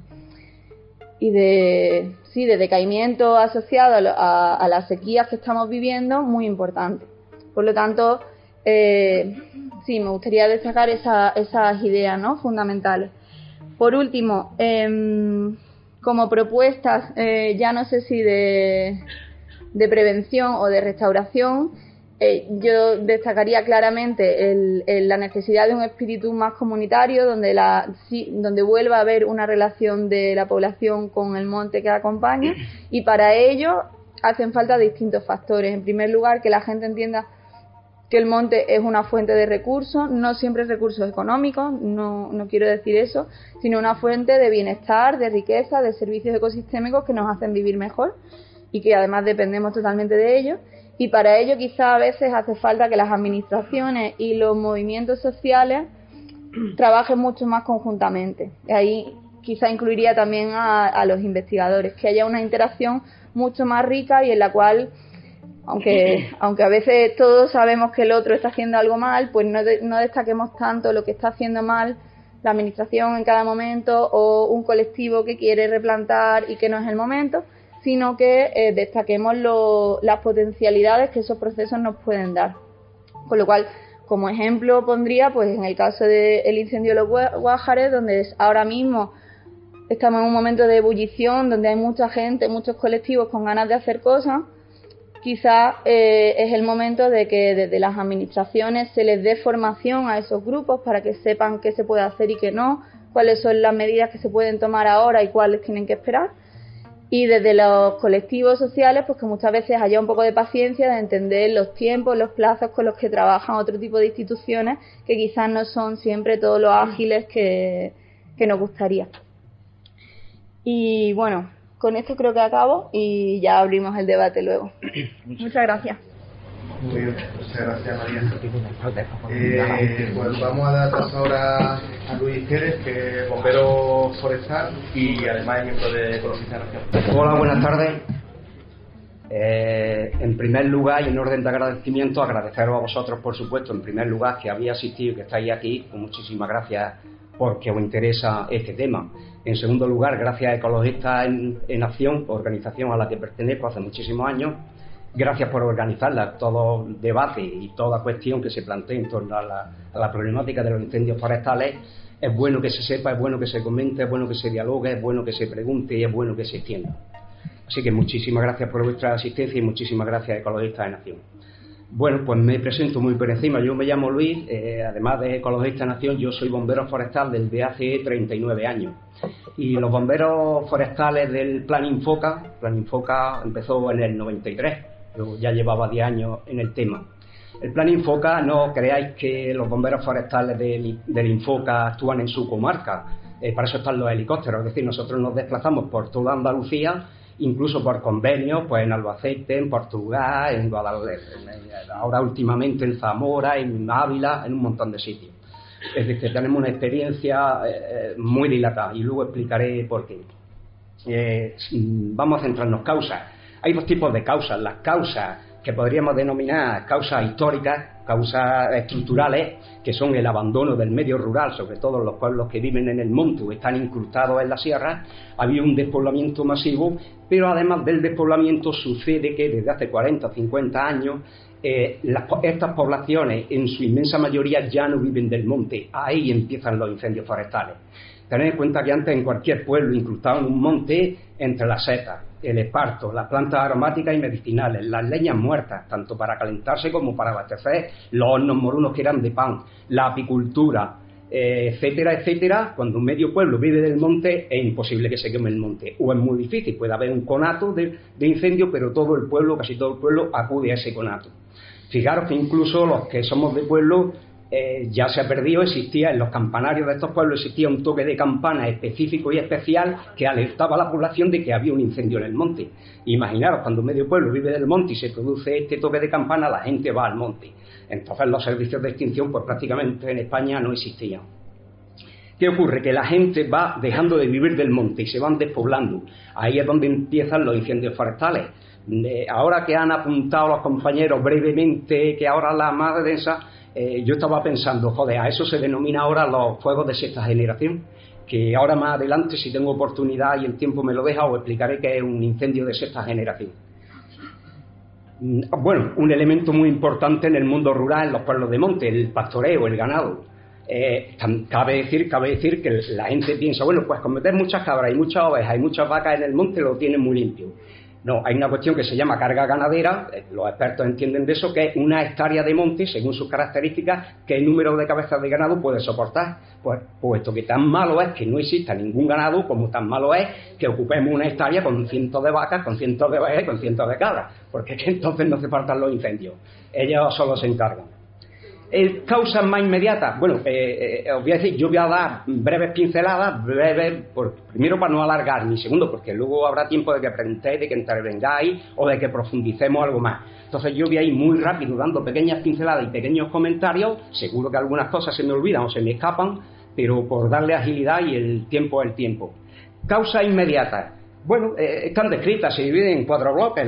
decaimiento asociado a las sequías que estamos viviendo muy importantes. Por lo tanto, sí, me gustaría destacar esas ideas, ¿no?, fundamentales. Por último, como propuestas, ya no sé si de prevención o de restauración, yo destacaría claramente la necesidad de un espíritu más comunitario, donde vuelva a haber una relación de la población con el monte que acompaña, y para ello hacen falta distintos factores. En primer lugar, que la gente entienda que el monte es una fuente de recursos, no siempre recursos económicos, no quiero decir eso, sino una fuente de bienestar, de riqueza, de servicios ecosistémicos que nos hacen vivir mejor y que además dependemos totalmente de ellos. Y para ello quizá a veces hace falta que las administraciones y los movimientos sociales trabajen mucho más conjuntamente. Y ahí quizá incluiría también a los investigadores, que haya una interacción mucho más rica y en la cual, aunque a veces todos sabemos que el otro está haciendo algo mal, pues no destaquemos tanto lo que está haciendo mal la administración en cada momento o un colectivo que quiere replantar y que no es el momento, sino que destaquemos las potencialidades que esos procesos nos pueden dar. Con lo cual, como ejemplo pondría, pues en el caso del incendio de los Guájares, donde ahora mismo estamos en un momento de ebullición, donde hay mucha gente, muchos colectivos con ganas de hacer cosas, quizás es el momento de que desde las administraciones se les dé formación a esos grupos para que sepan qué se puede hacer y qué no, cuáles son las medidas que se pueden tomar ahora y cuáles tienen que esperar. Y desde los colectivos sociales, pues que muchas veces haya un poco de paciencia de entender los tiempos, los plazos con los que trabajan otro tipo de instituciones que quizás no son siempre todos los ágiles que nos gustaría. Y bueno, con esto creo que acabo y ya abrimos el debate luego. Muchas gracias. Muy bien, muchas gracias, María. Pues vamos a dar paso ahora a Luis Quérez, que es bombero forestal y además es miembro de Ecologistas de la Nación. Hola, buenas tardes. En primer lugar, y en orden de agradecimiento, agradeceros a vosotros, por supuesto, en primer lugar, que habéis asistido y que estáis aquí. Pues muchísimas gracias porque os interesa este tema. En segundo lugar, gracias a Ecologistas en Acción, organización a la que pertenezco hace muchísimos años. Gracias por organizarla, todo debate y toda cuestión que se plantee en torno a la problemática de los incendios forestales. Es bueno que se sepa, es bueno que se comente, es bueno que se dialogue, es bueno que se pregunte y es bueno que se extienda. Así que muchísimas gracias por vuestra asistencia y muchísimas gracias a Ecologistas en Acción. Bueno, pues me presento muy por encima. Yo me llamo Luis, además de Ecologistas en Acción, yo soy bombero forestal desde hace 39 años. Y los bomberos forestales del Plan Infoca empezó en el 93. Yo ya llevaba 10 años en el tema. El Plan Infoca, no creáis que los bomberos forestales del Infoca actúan en su comarca. Para eso están los helicópteros. Es decir, nosotros nos desplazamos por toda Andalucía, incluso por convenios, pues en Albacete, en Portugal, en Guadalajara, ahora últimamente en Zamora, en Ávila, en un montón de sitios. Es decir, tenemos una experiencia muy dilatada y luego explicaré por qué. Vamos a centrarnos en causas. Hay dos tipos de causas. Las causas que podríamos denominar causas históricas, causas estructurales, que son el abandono del medio rural, sobre todo los pueblos que viven en el monte o están incrustados en la sierra. Había un despoblamiento masivo, pero además del despoblamiento sucede que desde hace 40 o 50 años estas poblaciones en su inmensa mayoría ya no viven del monte. Ahí empiezan los incendios forestales. Tened en cuenta que antes en cualquier pueblo incrustado en un monte, entre las setas, el esparto, las plantas aromáticas y medicinales, las leñas muertas, tanto para calentarse como para abastecer, los hornos morunos que eran de pan, la apicultura, etcétera, etcétera. Cuando un medio pueblo vive del monte, es imposible que se queme el monte, o es muy difícil, puede haber un conato de incendio, pero todo el pueblo, casi todo el pueblo, acude a ese conato. Fijaros que incluso los que somos de pueblo, ya se ha perdido. Existía en los campanarios de estos pueblos, existía un toque de campana específico y especial que alertaba a la población de que había un incendio en el monte. Imaginaros, cuando medio pueblo vive del monte y se produce este toque de campana, la gente va al monte. Entonces los servicios de extinción pues prácticamente en España no existían. ¿Qué ocurre? Que la gente va dejando de vivir del monte y se van despoblando. Ahí es donde empiezan los incendios forestales. Ahora que han apuntado los compañeros brevemente que ahora la más densa, yo estaba pensando, joder, a eso se denomina ahora los fuegos de sexta generación, que ahora más adelante, si tengo oportunidad y el tiempo me lo deja, os explicaré que es un incendio de sexta generación. Bueno, un elemento muy importante en el mundo rural, en los pueblos de monte, el pastoreo, el ganado. Cabe decir que la gente piensa, bueno, pues con meter muchas cabras y muchas ovejas y muchas vacas en el monte lo tienen muy limpio. No, hay una cuestión que se llama carga ganadera, los expertos entienden de eso, que es una hectárea de monte, según sus características, que el número de cabezas de ganado puede soportar. Pues, puesto que tan malo es que no exista ningún ganado, como tan malo es que ocupemos una hectárea con cientos de vacas, con cientos de ovejas y con cientos de cabras, porque es que entonces no se faltan los incendios. Ellos solo se encargan. Causas más inmediatas. Bueno, os voy a decir, yo voy a dar breves pinceladas, primero para no alargar, ni segundo, porque luego habrá tiempo de que preguntéis, de que intervengáis o de que profundicemos algo más. Entonces yo voy a ir muy rápido dando pequeñas pinceladas y pequeños comentarios. Seguro que algunas cosas se me olvidan o se me escapan, pero por darle agilidad y el tiempo es el tiempo. Causas inmediatas. Bueno, están descritas, se dividen en 4 bloques.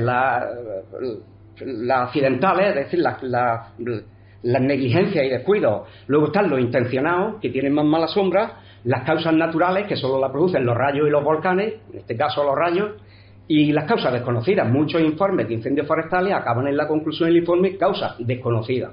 Las accidentales, es decir, las negligencias y descuidos. Luego están los intencionados, que tienen más mala sombra. Las causas naturales, que solo las producen los rayos y los volcanes, en este caso los rayos. Y las causas desconocidas. Muchos informes de incendios forestales acaban en la conclusión del informe causas desconocidas.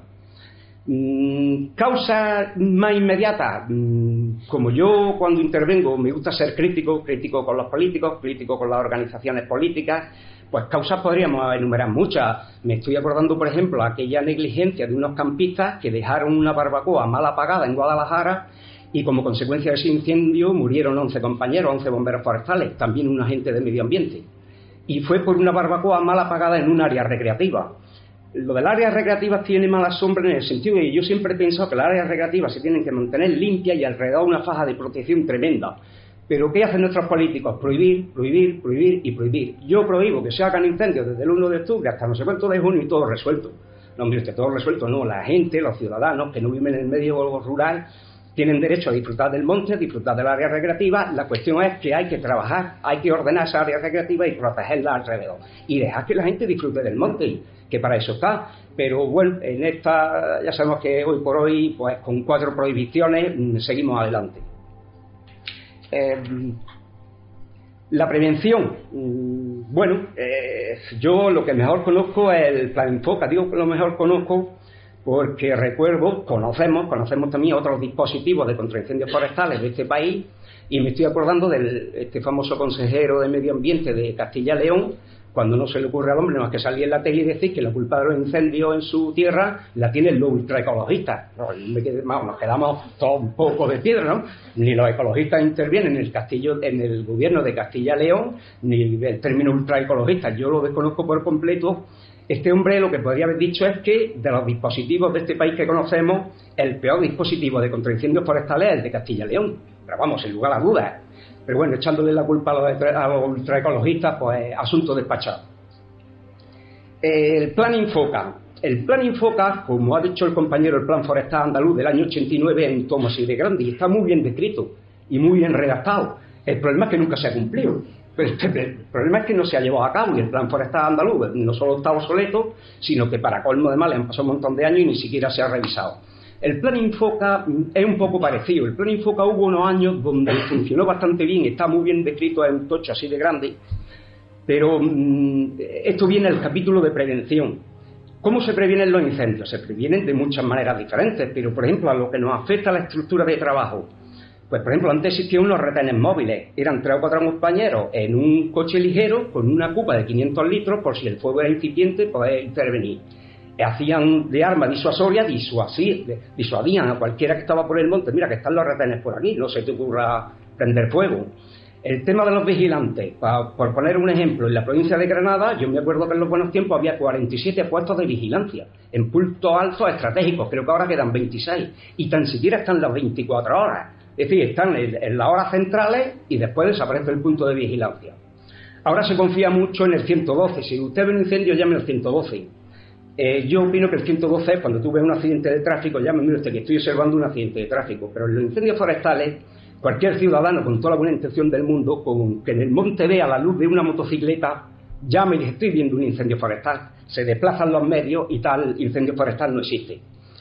Causas más inmediatas. Como yo cuando intervengo me gusta ser crítico con los políticos, crítico con las organizaciones políticas, pues causas podríamos enumerar muchas. Me estoy acordando, por ejemplo, aquella negligencia de unos campistas que dejaron una barbacoa mal apagada en Guadalajara y como consecuencia de ese incendio murieron 11 compañeros, 11 bomberos forestales, también un agente de medio ambiente. Y fue por una barbacoa mal apagada en un área recreativa. Lo del área recreativa tiene mala sombra en el sentido de que yo siempre he pensado que las áreas recreativas se tienen que mantener limpias y alrededor una faja de protección tremenda. Pero ¿qué hacen nuestros políticos? Prohibir, prohibir, prohibir y prohibir. Yo prohíbo que se hagan incendios desde el 1 de octubre hasta no sé cuánto de junio y todo resuelto. No, mire usted, todo resuelto no. La gente, los ciudadanos que no viven en el medio rural, tienen derecho a disfrutar del monte, a disfrutar del área recreativa. La cuestión es que hay que trabajar, hay que ordenar esa área recreativa y protegerla alrededor. Y dejar que la gente disfrute del monte, que para eso está. Pero bueno, en esta, ya sabemos que hoy por hoy, pues con 4 prohibiciones, seguimos adelante. La prevención. Bueno, yo lo que mejor conozco es el Plan Infoca. Digo que lo mejor conozco porque conocemos también otros dispositivos de contraincendios forestales de este país, y me estoy acordando de este famoso consejero de Medio Ambiente de Castilla y León, cuando no se le ocurre al hombre más que salir en la tele y decir que la culpa de los incendios en su tierra la tienen los ultraecologistas. Nos quedamos todos un poco de piedra, ¿no? Ni los ecologistas intervienen en el gobierno de Castilla y León, ni el término ultraecologista. Yo lo desconozco por completo. Este hombre lo que podría haber dicho es que de los dispositivos de este país que conocemos, el peor dispositivo de contraincendios forestales es el de Castilla y León. Pero vamos, sin lugar a dudas. Pero bueno, echándole la culpa a los ultraecologistas, pues asunto despachado. El Plan Infoca. El Plan Infoca, como ha dicho el compañero, el Plan Forestal Andaluz del año 89 en tomo así de grande, y está muy bien descrito y muy bien redactado. El problema es que nunca se ha cumplido. El problema es que no se ha llevado a cabo, y el Plan Forestal Andaluz no solo está obsoleto, sino que para colmo de males han pasado un montón de años y ni siquiera se ha revisado. El Plan Infoca es un poco parecido. El Plan Infoca hubo unos años donde funcionó bastante bien, está muy bien descrito, es un tocho así de grande, pero esto viene al capítulo de prevención. ¿Cómo se previenen los incendios? Se previenen de muchas maneras diferentes, pero por ejemplo a lo que nos afecta a la estructura de trabajo. Pues por ejemplo antes existían unos retenes móviles, eran 3 o 4 compañeros en un coche ligero con una cupa de 500 litros por si el fuego era incipiente poder intervenir. Hacían de arma disuasoria, disuadían a cualquiera que estaba por el monte. Mira que están los retenes por aquí, no se te ocurra prender fuego. El tema de los vigilantes, por poner un ejemplo, en la provincia de Granada, yo me acuerdo que en los buenos tiempos había 47 puestos de vigilancia, en puntos altos estratégicos, creo que ahora quedan 26, y tan siquiera están las 24 horas. Es decir, están en las horas centrales y después desaparece el punto de vigilancia. Ahora se confía mucho en el 112, si usted ve un incendio llame al 112. Yo opino que el 112 es cuando tú ves un accidente de tráfico, mire usted que estoy observando un accidente de tráfico, pero en los incendios forestales, cualquier ciudadano con toda la buena intención del mundo, con que en el monte vea la luz de una motocicleta, llame y dice, estoy viendo un incendio forestal. Se desplazan los medios y tal incendio forestal no existe.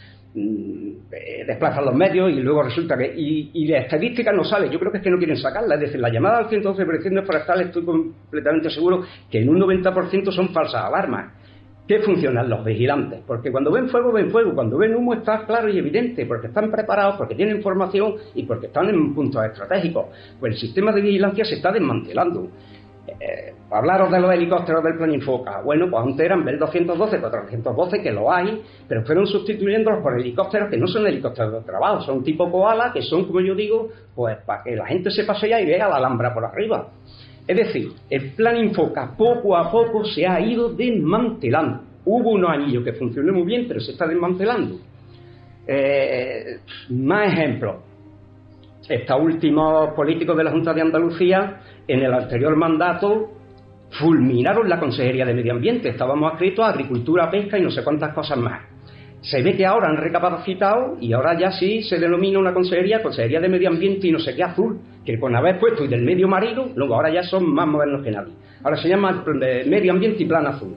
Desplazan los medios y luego resulta que... Y la estadística no sale, yo creo que es que no quieren sacarla, es decir, la llamada al 112 por incendios forestales estoy completamente seguro que en un 90% son falsas alarmas. ¿Qué funcionan los vigilantes? Porque cuando ven fuego, cuando ven humo está claro y evidente, porque están preparados, porque tienen información y porque están en puntos estratégicos. Pues el sistema de vigilancia se está desmantelando. Hablaros de los helicópteros del Plan Infoca. Bueno, pues antes eran Bell 212, 412, que lo hay, pero fueron sustituyéndolos por helicópteros que no son helicópteros de trabajo, son tipo koala, que son, como yo digo, pues para que la gente se pasea y vea la Alhambra por arriba. Es decir, el Plan Infoca poco a poco se ha ido desmantelando. Hubo unos anillos que funcionó muy bien, pero se está desmantelando. Más ejemplos. Estos últimos políticos de la Junta de Andalucía, en el anterior mandato, fulminaron la Consejería de Medio Ambiente. Estábamos adscritos a Agricultura, Pesca y no sé cuántas cosas más. Se ve que ahora han recapacitado y ahora ya sí se denomina una Consejería de Medio Ambiente y no sé qué azul, que con haber puesto y del medio marino, luego ahora ya son más modernos que nadie. Ahora se llama Medio Ambiente y Plan Azul.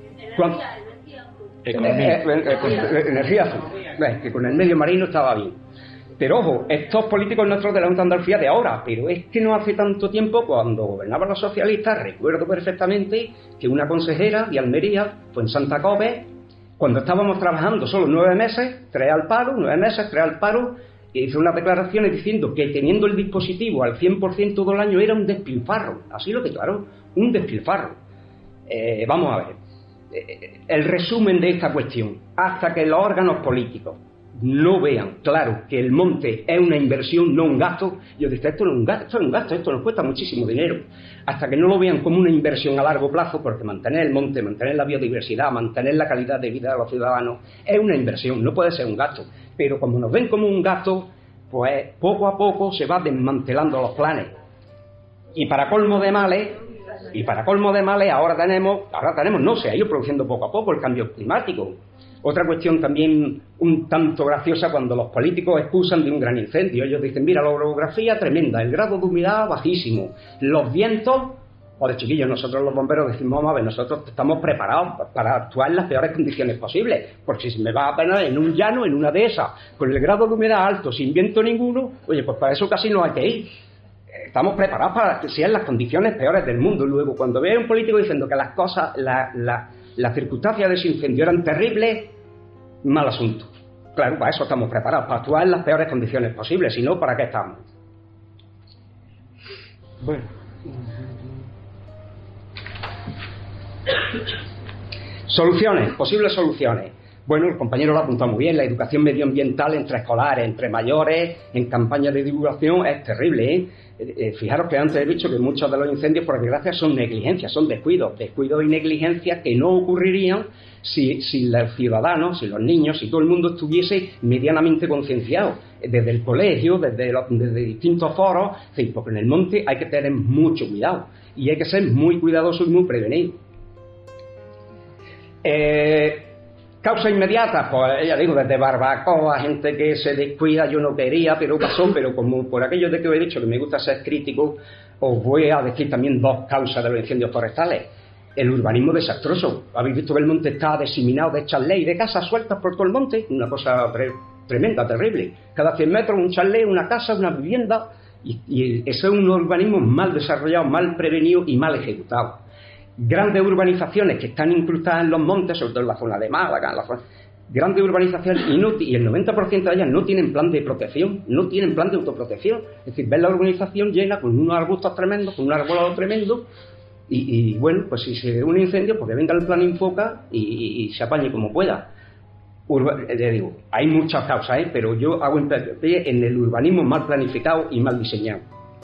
Energía azul. Que con el medio marino estaba bien. Pero ojo, estos políticos nuestros de la Junta de Andalucía de ahora, pero es que no hace tanto tiempo, cuando gobernaban los socialistas, recuerdo perfectamente que una consejera de Almería, fue en Santa Cove, cuando estábamos trabajando solo 9 meses, 3 al paro, e hizo unas declaraciones diciendo que teniendo el dispositivo al 100% todo el año era un despilfarro. Así lo declaró, un despilfarro. Vamos a ver, el resumen de esta cuestión, hasta que los órganos políticos no vean claro que el monte es una inversión, no un gasto. Yo decía, esto no es un gasto, esto es un gasto, esto nos cuesta muchísimo dinero. Hasta que no lo vean como una inversión a largo plazo, porque mantener el monte, mantener la biodiversidad, mantener la calidad de vida de los ciudadanos es una inversión, no puede ser un gasto. Pero como nos ven como un gasto, pues poco a poco se va desmantelando los planes. Y para colmo de males, ahora tenemos, no, se ha ido produciendo poco a poco el cambio climático. Otra cuestión también un tanto graciosa, cuando los políticos excusan de un gran incendio. Ellos dicen, mira, la orografía tremenda, el grado de humedad bajísimo, los vientos. Joder, chiquillos, nosotros los bomberos decimos, vamos a ver, nosotros estamos preparados para actuar en las peores condiciones posibles, porque si me va a poner en un llano, en una dehesa, con el grado de humedad alto, sin viento ninguno, oye, pues para eso casi no hay que ir. Estamos preparados para que sean las condiciones peores del mundo. Luego, cuando ve a un político diciendo que las cosas, las circunstancias de ese incendio eran terribles, mal asunto. Claro, para eso estamos preparados, para actuar en las peores condiciones posibles, si no, ¿para qué estamos? Bueno. Soluciones, posibles soluciones. Bueno, el compañero lo ha apuntado muy bien, la educación medioambiental entre escolares, entre mayores, en campañas de divulgación es terrible, ¿eh? Fijaros que antes he dicho que muchos de los incendios, por desgracia, son negligencias, son descuidos y negligencias que no ocurrirían si los ciudadanos, si los niños, si todo el mundo estuviese medianamente concienciado, desde el colegio, desde distintos foros, porque en el monte hay que tener mucho cuidado y hay que ser muy cuidadoso y muy prevenido. Causa inmediata, pues ya digo, desde barbacoa, gente que se descuida, yo no quería, pero pasó, pero como por aquello de que os he dicho que me gusta ser crítico, os voy a decir también dos causas de los incendios forestales. El urbanismo desastroso. Habéis visto que el monte está diseminado de chalés y de casas sueltas por todo el monte, una cosa tremenda, terrible. Cada 100 metros un chalé, una casa, una vivienda, y ese es un urbanismo mal desarrollado, mal prevenido y mal ejecutado. Grandes urbanizaciones que están incrustadas en los montes, sobre todo en la zona de Málaga, grandes urbanizaciones, y el 90% de ellas no tienen plan de protección, no tienen plan de autoprotección. Es decir, ves la urbanización llena con unos arbustos tremendos, con un arbolado tremendo, y bueno, pues si se ve un incendio, pues que venga el plan Infoca y se apañe como pueda. Le digo, hay muchas causas, pero yo hago hincapié en el urbanismo mal planificado y mal diseñado.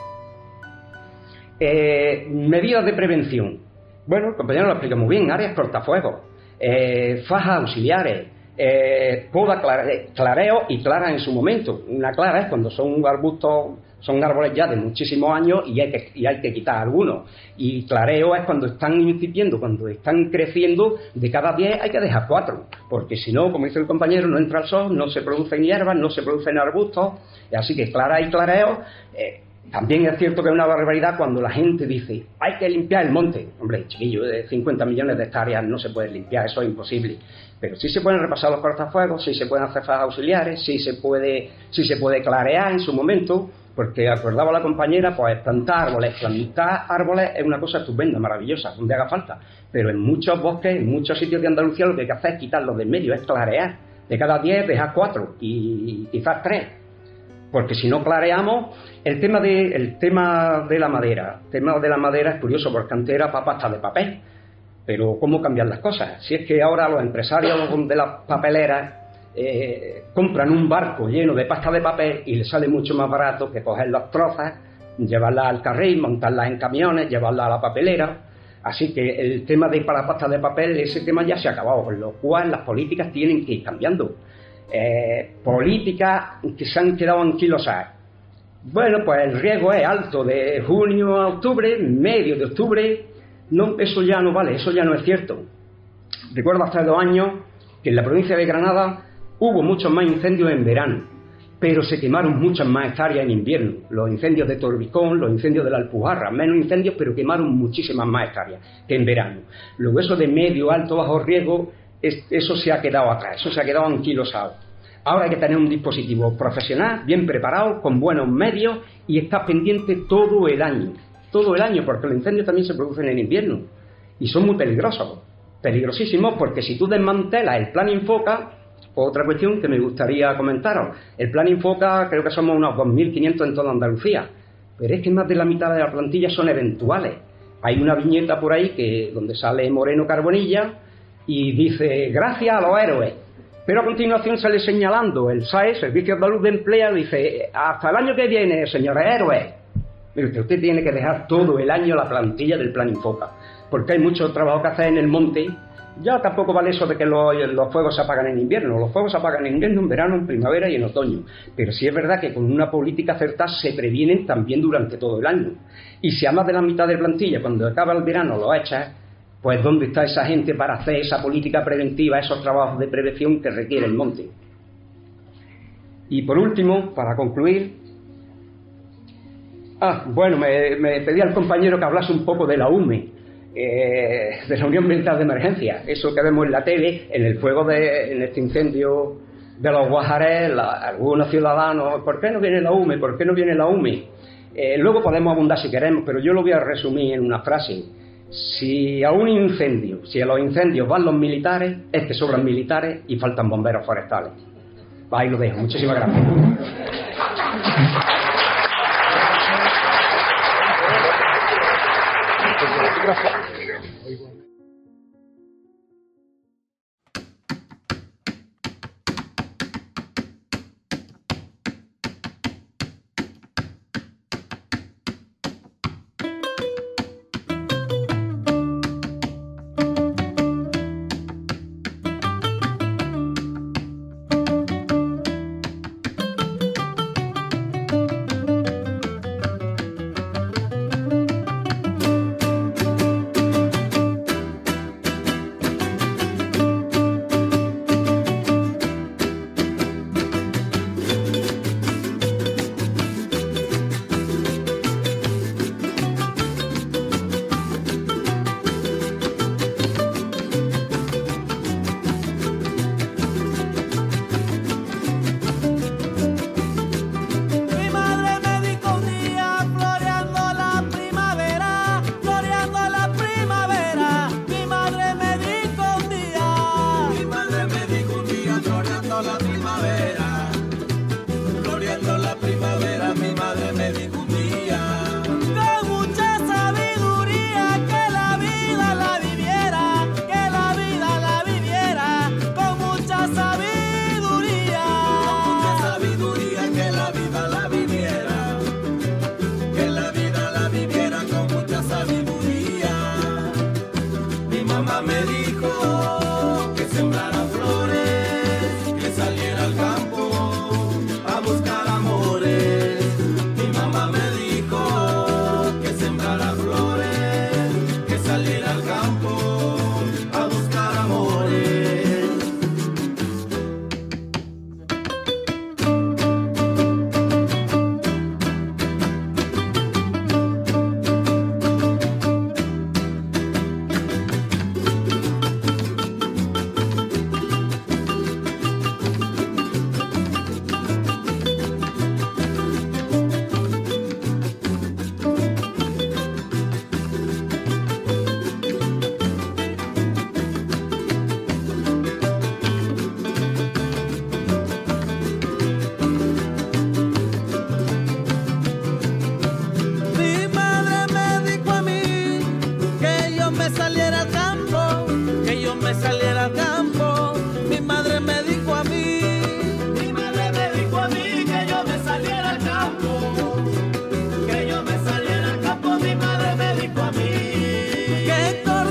Medidas de prevención. Bueno, el compañero lo explica muy bien, áreas cortafuegos, fajas auxiliares, poda, clareo y claras en su momento. Una clara es cuando son arbustos, son árboles ya de muchísimos años y hay que quitar algunos. Y clareo es cuando están incipiendo, cuando están creciendo, de cada 10 hay que dejar 4, porque si no, como dice el compañero, no entra el sol, no se producen hierbas, no se producen arbustos, así que clara y clareo. También es cierto que es una barbaridad cuando la gente dice hay que limpiar el monte. Hombre, chiquillo, de 50 millones de hectáreas no se puede limpiar, eso es imposible. Pero sí se pueden repasar los cortafuegos, sí se pueden hacer fajas auxiliares, sí se puede clarear en su momento, porque acordaba la compañera, pues plantar árboles es una cosa estupenda, maravillosa, donde haga falta. Pero en muchos bosques, en muchos sitios de Andalucía, lo que hay que hacer es quitarlos del medio, es clarear. De cada 10 dejar 4 y quizás 3. Porque si no clareamos, el tema de la madera. El tema de la madera es curioso, porque antes era para pasta de papel. Pero ¿cómo cambian las cosas? Si es que ahora los empresarios de las papeleras compran un barco lleno de pasta de papel y les sale mucho más barato que coger las trozas, llevarlas al carril, montarlas en camiones, llevarlas a la papelera. Así que el tema de ir para la pasta de papel, ese tema ya se ha acabado, con lo cual las políticas tienen que ir cambiando. políticas que se han quedado anquilosadas. Bueno, pues el riesgo es alto de junio a octubre, medio de octubre. No, eso ya no vale, eso ya no es cierto. Recuerdo hace 2 años que en la provincia de Granada hubo muchos más incendios en verano, pero se quemaron muchas más hectáreas en invierno. Los incendios de Torbicón, los incendios de la Alpujarra, menos incendios, pero quemaron muchísimas más hectáreas que en verano. Luego eso de medio, alto, bajo riesgo, eso se ha quedado atrás, eso se ha quedado anquilosado. Ahora hay que tener un dispositivo profesional, bien preparado, con buenos medios y estar pendiente todo el año, porque los incendios también se producen en invierno y son muy peligrosos, peligrosísimos, porque si tú desmantelas el plan Infoca, otra cuestión que me gustaría comentaros, el plan Infoca creo que somos unos 2.500 en toda Andalucía, pero es que más de la mitad de la plantilla son eventuales. Hay una viñeta por ahí donde sale Moreno Carbonilla y dice gracias a los héroes. Pero a continuación sale señalando el SAE, Servicio Andaluz de Empleo, dice hasta el año que viene, señores héroes. Pero usted tiene que dejar todo el año la plantilla del plan Infoca, porque hay mucho trabajo que hacer en el monte. Ya tampoco vale eso de que los fuegos se apagan en invierno. Los fuegos se apagan en invierno, en verano, en primavera y en otoño. Pero sí es verdad que con una política acertada se previenen también durante todo el año. Y si a más de la mitad de plantilla, cuando acaba el verano, lo echas, pues ¿dónde está esa gente para hacer esa política preventiva, esos trabajos de prevención que requiere el monte? Y por último, para concluir, bueno, me pedía el compañero que hablase un poco de la UME, de la Unión Militar de Emergencia, eso que vemos en la tele, en el fuego en este incendio de los Guajarés, algunos ciudadanos, ¿por qué no viene la UME? ¿Por qué no viene la UME? Luego podemos abundar si queremos, pero yo lo voy a resumir en una frase. Si a los incendios van los militares, es que sobran militares y faltan bomberos forestales. Ahí lo dejo. Muchísimas gracias.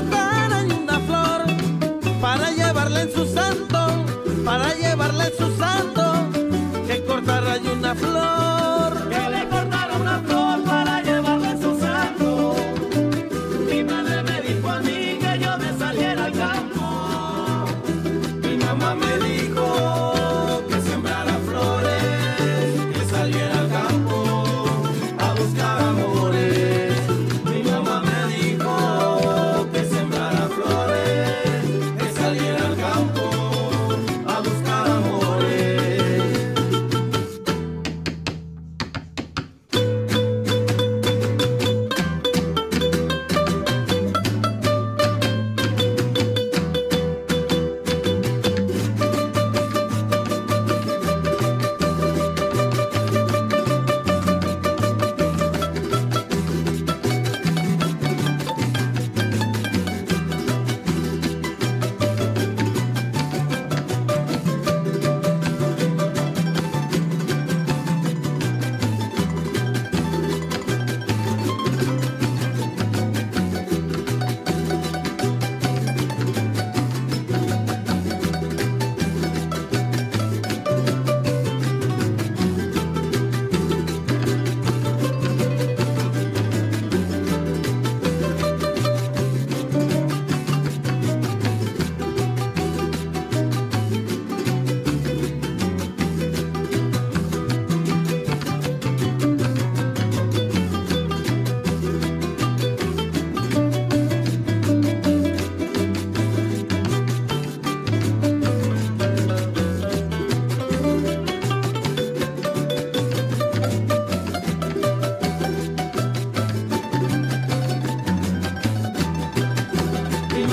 Para llevarle en su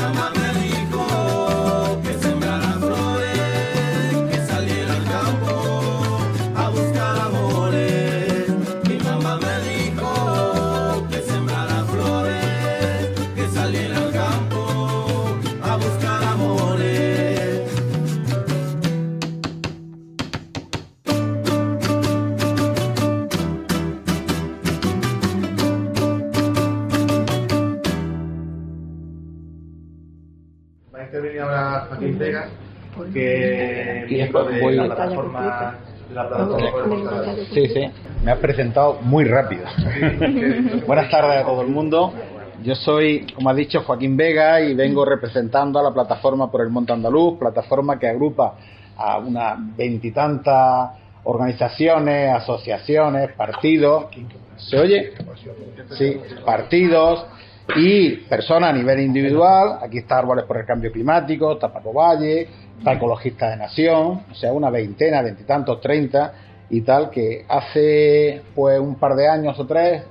Sí, me has presentado muy rápido. Buenas tardes a todo el mundo. Yo soy, como ha dicho, Joaquín Vega y vengo representando a la plataforma por el Monte Andaluz, plataforma que agrupa a unas 20 y tantas organizaciones, asociaciones, partidos. ¿Se oye? Sí, partidos y personas a nivel individual. Aquí está Árboles por el Cambio Climático, está Paco Valle, está Ecologistas de Nación, o sea, una veintena, veintitantos, 30 y tal, que hace pues un par de años o 3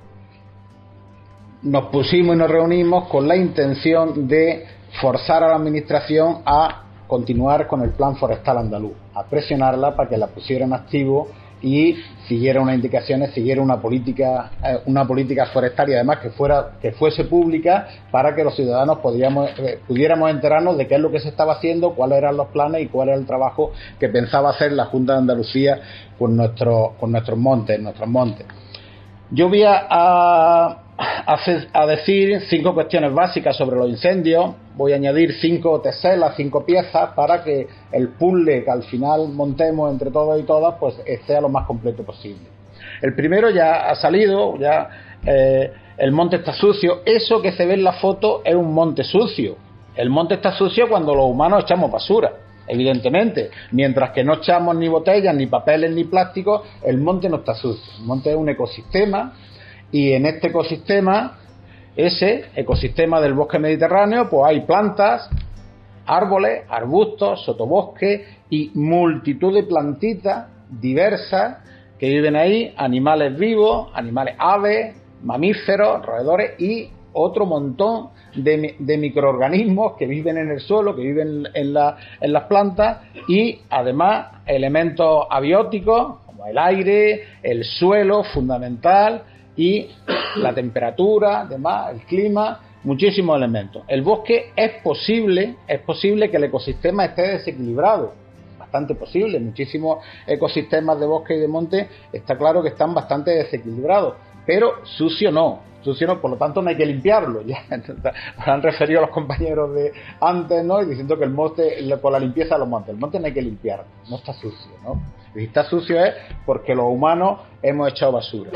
nos pusimos y nos reunimos con la intención de forzar a la administración a continuar con el Plan Forestal Andaluz, a presionarla para que la pusiera en activo y siguiera unas indicaciones, siguiera una política forestal y además que fuese pública para que los ciudadanos pudiéramos enterarnos de qué es lo que se estaba haciendo, cuáles eran los planes y cuál era el trabajo que pensaba hacer la Junta de Andalucía con nuestros montes. Yo voy a decir 5 cuestiones básicas sobre los incendios. Voy a añadir 5 teselas, 5 piezas para que el puzzle que al final montemos entre todos y todas pues sea lo más completo posible. El primero ya ha salido, el monte está sucio. Eso que se ve en la foto es un monte sucio. El monte está sucio cuando los humanos echamos basura, evidentemente. Mientras que no echamos ni botellas, ni papeles, ni plásticos, el monte no está sucio. El monte es un ecosistema. Y en este ecosistema, ese ecosistema del bosque mediterráneo, pues hay plantas, árboles, arbustos, sotobosques y multitud de plantitas diversas que viven ahí, animales vivos, aves, mamíferos, roedores y otro montón de microorganismos que viven en el suelo, que viven en las plantas y además elementos abióticos como el aire, el suelo, fundamental, y la temperatura, además, el clima, muchísimos elementos. El bosque es posible que el ecosistema esté desequilibrado, bastante posible. Muchísimos ecosistemas de bosque y de monte está claro que están bastante desequilibrados, pero sucio no, por lo tanto no hay que limpiarlo. Ya han referido a los compañeros de antes, ¿no? Y diciendo que el monte, con la limpieza de los montes, el monte no hay que limpiarlo, no está sucio, ¿no? Si está sucio es porque los humanos hemos echado basura.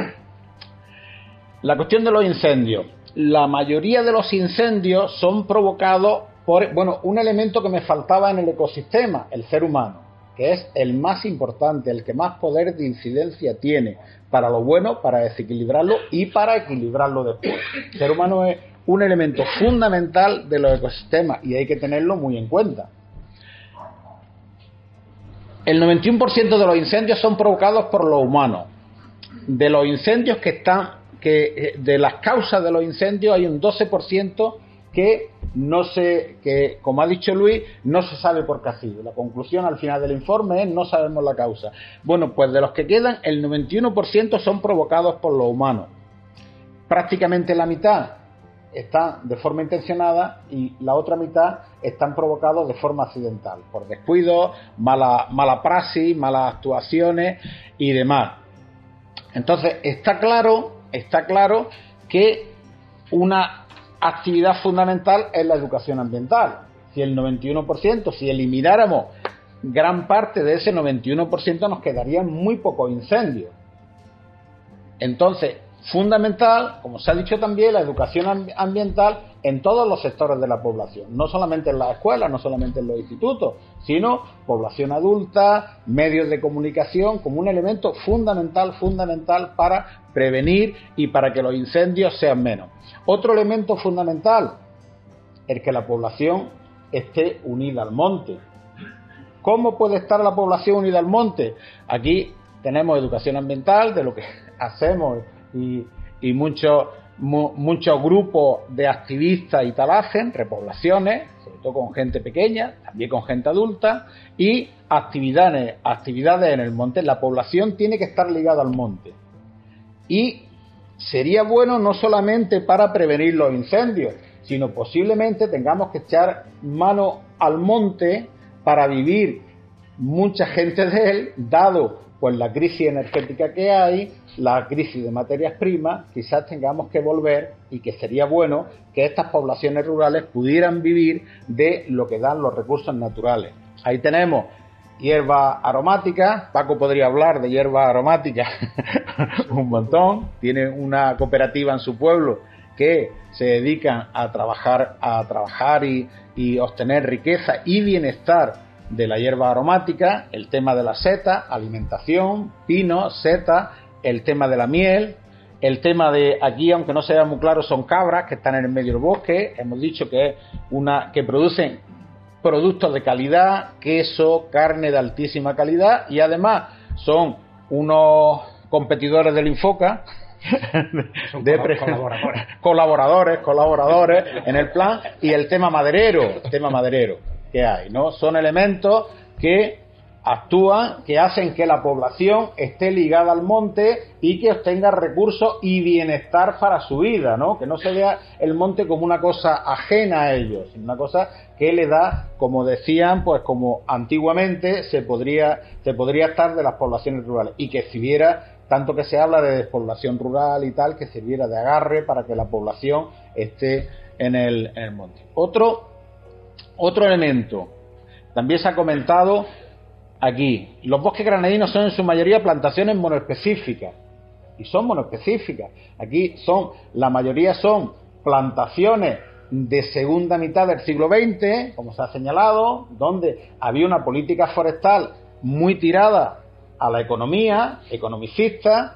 La cuestión de los incendios. La mayoría de los incendios son provocados por, un elemento que me faltaba en el ecosistema, el ser humano, que es el más importante, el que más poder de incidencia tiene para lo bueno, para desequilibrarlo y para equilibrarlo después. El ser humano es un elemento fundamental de los ecosistemas y hay que tenerlo muy en cuenta. El 91% de los incendios son provocados por los humanos. De los incendios de las causas de los incendios hay un 12% que como ha dicho Luis, no se sabe por qué ha sido. La conclusión al final del informe es no sabemos la causa. Bueno, pues de los que quedan, el 91% son provocados por los humanos. Prácticamente la mitad están de forma intencionada y la otra mitad están provocados de forma accidental, por descuido, mala praxis, malas actuaciones y demás. Entonces, está claro que una actividad fundamental es la educación ambiental. Si el 91%, si elimináramos gran parte de ese 91%, nos quedarían muy pocos incendios. Entonces, fundamental, como se ha dicho también, la educación ambiental en todos los sectores de la población, no solamente en las escuelas, no solamente en los institutos, sino población adulta, medios de comunicación, como un elemento fundamental para prevenir y para que los incendios sean menos. Otro elemento fundamental, el que la población esté unida al monte. ¿Cómo puede estar la población unida al monte? Aquí tenemos educación ambiental, de lo que hacemos y muchos muchos grupos de activistas y tal hacen, repoblaciones, sobre todo con gente pequeña, también con gente adulta, y actividades en el monte. La población tiene que estar ligada al monte. Y sería bueno no solamente para prevenir los incendios, sino posiblemente tengamos que echar mano al monte para vivir mucha gente de él, dado pues la crisis energética que hay, la crisis de materias primas. Quizás tengamos que volver, y que sería bueno que estas poblaciones rurales pudieran vivir de lo que dan los recursos naturales. Ahí tenemos hierbas aromáticas. Paco podría hablar de hierbas aromáticas un montón. Tiene una cooperativa en su pueblo que se dedican a trabajar y obtener riqueza y bienestar de la hierba aromática. El tema de la seta, alimentación, pino, seta, el tema de la miel, el tema de aquí, aunque no se vea muy claro, son cabras que están en el medio del bosque. Hemos dicho que es que producen productos de calidad, queso, carne de altísima calidad, y además son unos competidores del Infoca, colaboradores en el plan. Y el tema maderero que hay, ¿no? Son elementos que actúan, que hacen que la población esté ligada al monte y que obtenga recursos y bienestar para su vida, ¿no? Que no se vea el monte como una cosa ajena a ellos, sino una cosa que le da, como decían, pues como antiguamente se podría estar de las poblaciones rurales, y que sirviera, tanto que se habla de despoblación rural y tal, que sirviera de agarre para que la población esté en el monte. Otro elemento, también se ha comentado aquí, los bosques granadinos son en su mayoría plantaciones monoespecíficas, y son monoespecíficas. Aquí la mayoría son plantaciones de segunda mitad del siglo XX, como se ha señalado, donde había una política forestal muy tirada a la economía, economicista,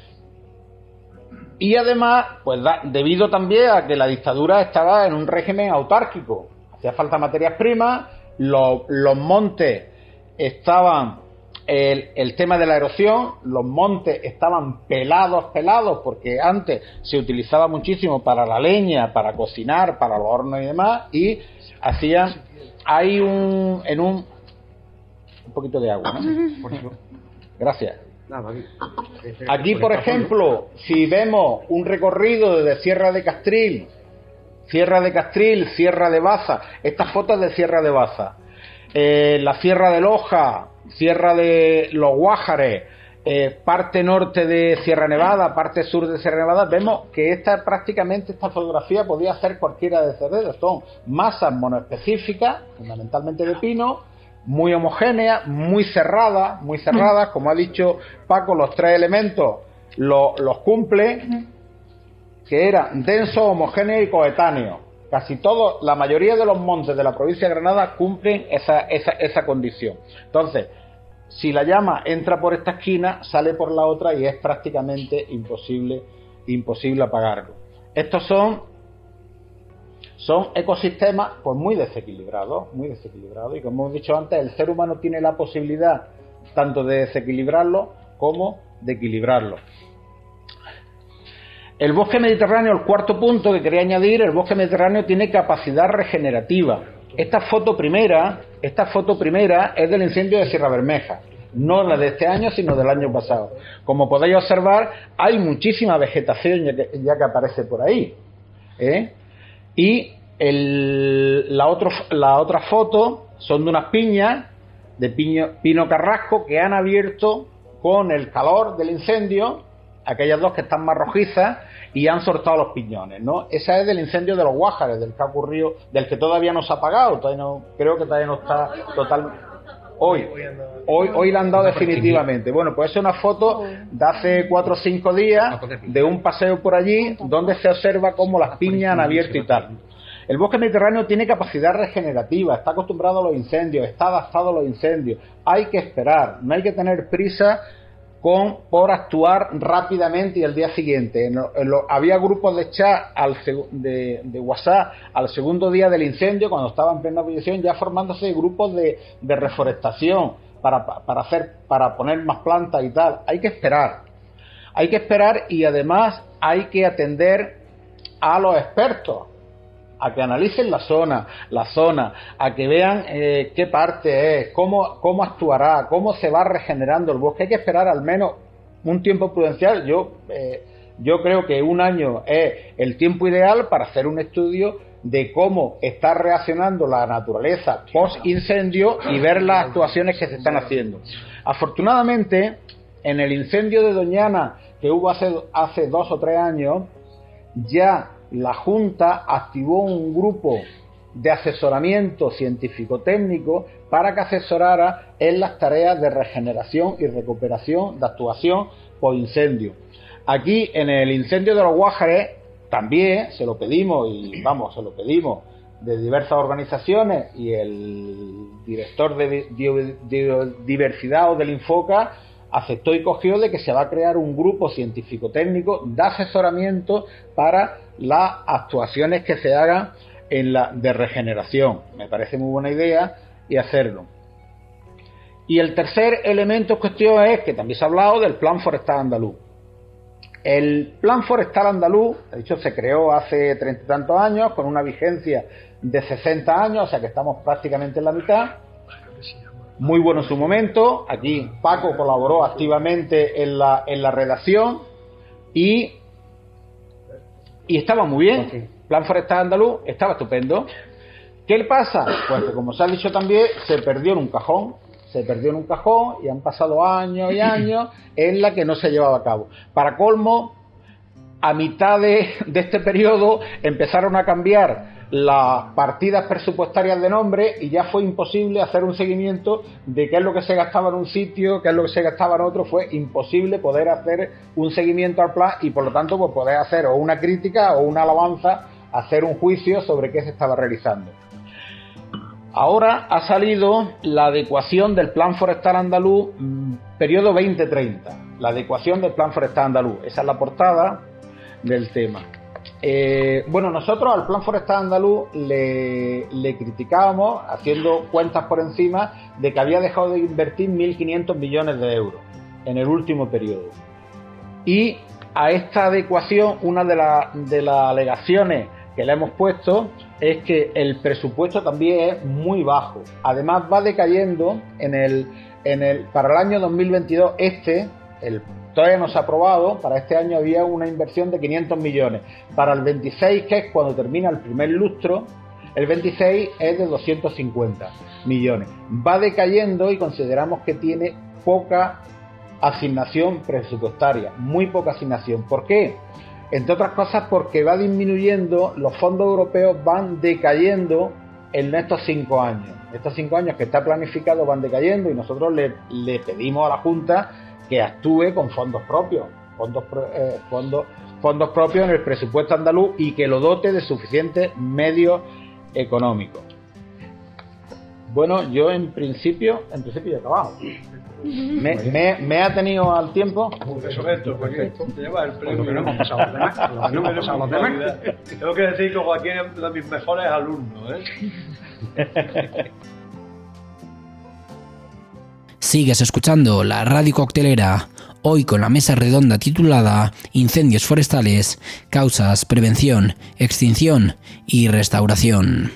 y además, pues debido también a que la dictadura estaba en un régimen autárquico. Hacía falta materias primas, los montes estaban, el tema de la erosión, los montes estaban pelados, porque antes se utilizaba muchísimo para la leña, para cocinar, para los hornos y demás, y hay un poquito de agua, ¿no? Gracias. Aquí, por ejemplo, si vemos un recorrido desde Sierra de Castril, Sierra de Baza, estas fotos de Sierra de Baza, la Sierra de Loja, Sierra de los Guájares, parte norte de Sierra Nevada, parte sur de Sierra Nevada, vemos que esta fotografía podía hacer cualquiera de estos dedos. Son masas monoespecíficas, fundamentalmente de pino, muy homogéneas, muy cerradas, como ha dicho Paco, los tres elementos los cumple, que eran denso, homogéneo y coetáneo. Casi todos, la mayoría de los montes de la provincia de Granada cumplen esa condición. Entonces, si la llama entra por esta esquina, sale por la otra y es prácticamente imposible apagarlo. Estos son ecosistemas pues muy desequilibrados, y como hemos dicho antes, el ser humano tiene la posibilidad tanto de desequilibrarlo como de equilibrarlo. El bosque mediterráneo, el cuarto punto que quería añadir, el bosque mediterráneo tiene capacidad regenerativa. Esta foto primera es del incendio de Sierra Bermeja, no la de este año, sino del año pasado. Como podéis observar, hay muchísima vegetación ya que aparece por ahí, Y la otra foto son de unas piñas de pino carrasco que han abierto con el calor del incendio, aquellas dos que están más rojizas, y han soltado los piñones, ¿no? Esa es del incendio de los Guájares, del que ha ocurrido, del que todavía no se ha apagado, creo que todavía no está total. Hoy la han dado definitivamente. Bueno, pues es una foto de hace 4 o 5 días de un paseo por allí donde se observa cómo las piñas han abierto y tal. El bosque mediterráneo tiene capacidad regenerativa, está acostumbrado a los incendios, está adaptado a los incendios. Hay que esperar, no hay que tener prisa por actuar rápidamente y al día siguiente. Había grupos de chat de WhatsApp al segundo día del incendio, cuando estaba en plena ebullición, ya formándose grupos de reforestación para poner más plantas y tal. Hay que esperar y además hay que atender a los expertos a que analicen la zona, a que vean qué parte es, cómo actuará, cómo se va regenerando el bosque. Hay que esperar al menos un tiempo prudencial. Yo creo que un año es el tiempo ideal para hacer un estudio de cómo está reaccionando la naturaleza post-incendio y ver las actuaciones que se están haciendo. Afortunadamente, en el incendio de Doñana que hubo hace 2 o 3 años, ya la Junta activó un grupo de asesoramiento científico-técnico para que asesorara en las tareas de regeneración y recuperación de actuación por incendio. Aquí, en el incendio de los Guájares, también se lo pedimos, de diversas organizaciones, y el director de biodiversidad o del Infoca aceptó y cogió de que se va a crear un grupo científico-técnico de asesoramiento para las actuaciones que se hagan de regeneración. Me parece muy buena idea y hacerlo. Y el tercer elemento en cuestión es que también se ha hablado del Plan Forestal Andaluz. El Plan Forestal Andaluz, de hecho, se creó hace 30 y tantos años con una vigencia de 60 años, o sea que estamos prácticamente en la mitad. Muy bueno en su momento. Aquí Paco colaboró activamente en la redacción y estaba muy bien. Plan Forestal Andaluz estaba estupendo. ¿Qué le pasa? Pues que, como se ha dicho también, se perdió en un cajón y han pasado años y años en la que no se llevaba a cabo. Para colmo, a mitad de este periodo empezaron a cambiar las partidas presupuestarias de nombre y ya fue imposible hacer un seguimiento de qué es lo que se gastaba en un sitio, qué es lo que se gastaba en otro. Fue imposible poder hacer un seguimiento al plan y, por lo tanto, pues poder hacer o una crítica o una alabanza, hacer un juicio sobre qué se estaba realizando. Ahora ha salido la adecuación del Plan Forestal Andaluz, periodo 2030. La adecuación del Plan Forestal Andaluz. Esa es la portada del tema. Bueno, nosotros al Plan Forestal Andaluz le criticábamos, haciendo cuentas por encima, de que había dejado de invertir 1.500 millones de euros en el último periodo. Y a esta adecuación, una de las alegaciones que le hemos puesto es que el presupuesto también es muy bajo. Además, va decayendo para el año 2022. Todavía no se ha aprobado. Para este año había una inversión de 500 millones. Para el 26, que es cuando termina el primer lustro, el 26 es de 250 millones. Va decayendo y consideramos que tiene poca asignación presupuestaria, muy poca asignación. ¿Por qué? Entre otras cosas porque va disminuyendo, los fondos europeos van decayendo en estos 5 años. Estos 5 años que está planificado van decayendo y nosotros le pedimos a la Junta que actúe con fondos propios, fondos propios en el presupuesto andaluz y que lo dote de suficientes medios económicos. Bueno, yo en principio he acabado. Me ha tenido al tiempo. Perfecto. Te lleva el premio. No hemos pasado los demás. Tengo que decir que Joaquín es de mis mejores alumnos, Sigues escuchando la Radio Coctelera, hoy con la mesa redonda titulada Incendios forestales, causas, prevención, extinción y restauración.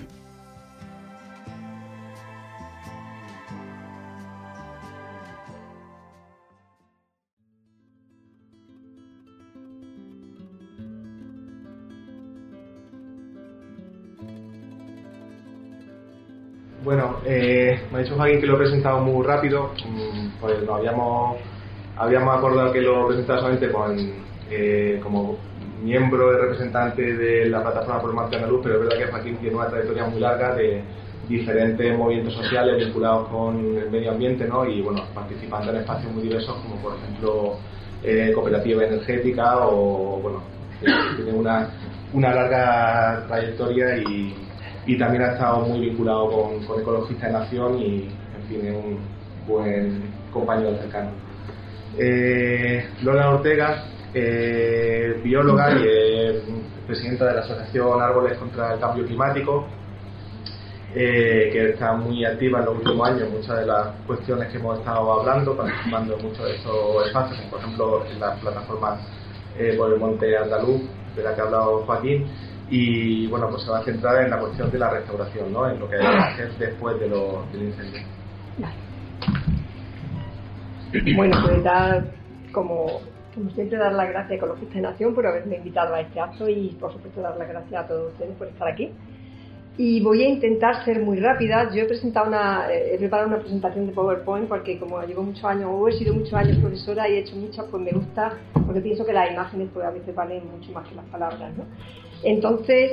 Bueno, me ha dicho Joaquín que lo he presentado muy rápido. Pues nos habíamos acordado que lo presentara solamente como miembro y representante de la Plataforma por el Monte Andaluz, pero es verdad que Joaquín tiene una trayectoria muy larga de diferentes movimientos sociales vinculados con el medio ambiente, ¿no? Y bueno, participando en espacios muy diversos, como por ejemplo cooperativa energética, o bueno, tiene una larga trayectoria y también ha estado muy vinculado con Ecologistas en Acción y, en fin, es un buen compañero cercano. Lola Ortega, bióloga y presidenta de la Asociación Árboles contra el Cambio Climático, que está muy activa en los últimos años en muchas de las cuestiones que hemos estado hablando, participando en muchos de estos espacios, por ejemplo en la plataforma por el Monte Andaluz, la que ha hablado Joaquín, y bueno, pues se va a centrar en la cuestión de la restauración, ¿no? En lo que hay que hacer después del incendio. Bueno, pues como siempre, dar las gracias a Ecologistas en Acción por haberme invitado a este acto y por supuesto dar las gracias a todos ustedes por estar aquí. Y voy a intentar ser muy rápida. Yo he preparado una presentación de PowerPoint porque como llevo muchos años, o he sido muchos años profesora y he hecho muchas, pues me gusta, porque pienso que las imágenes pues a veces valen mucho más que las palabras, ¿no? Entonces,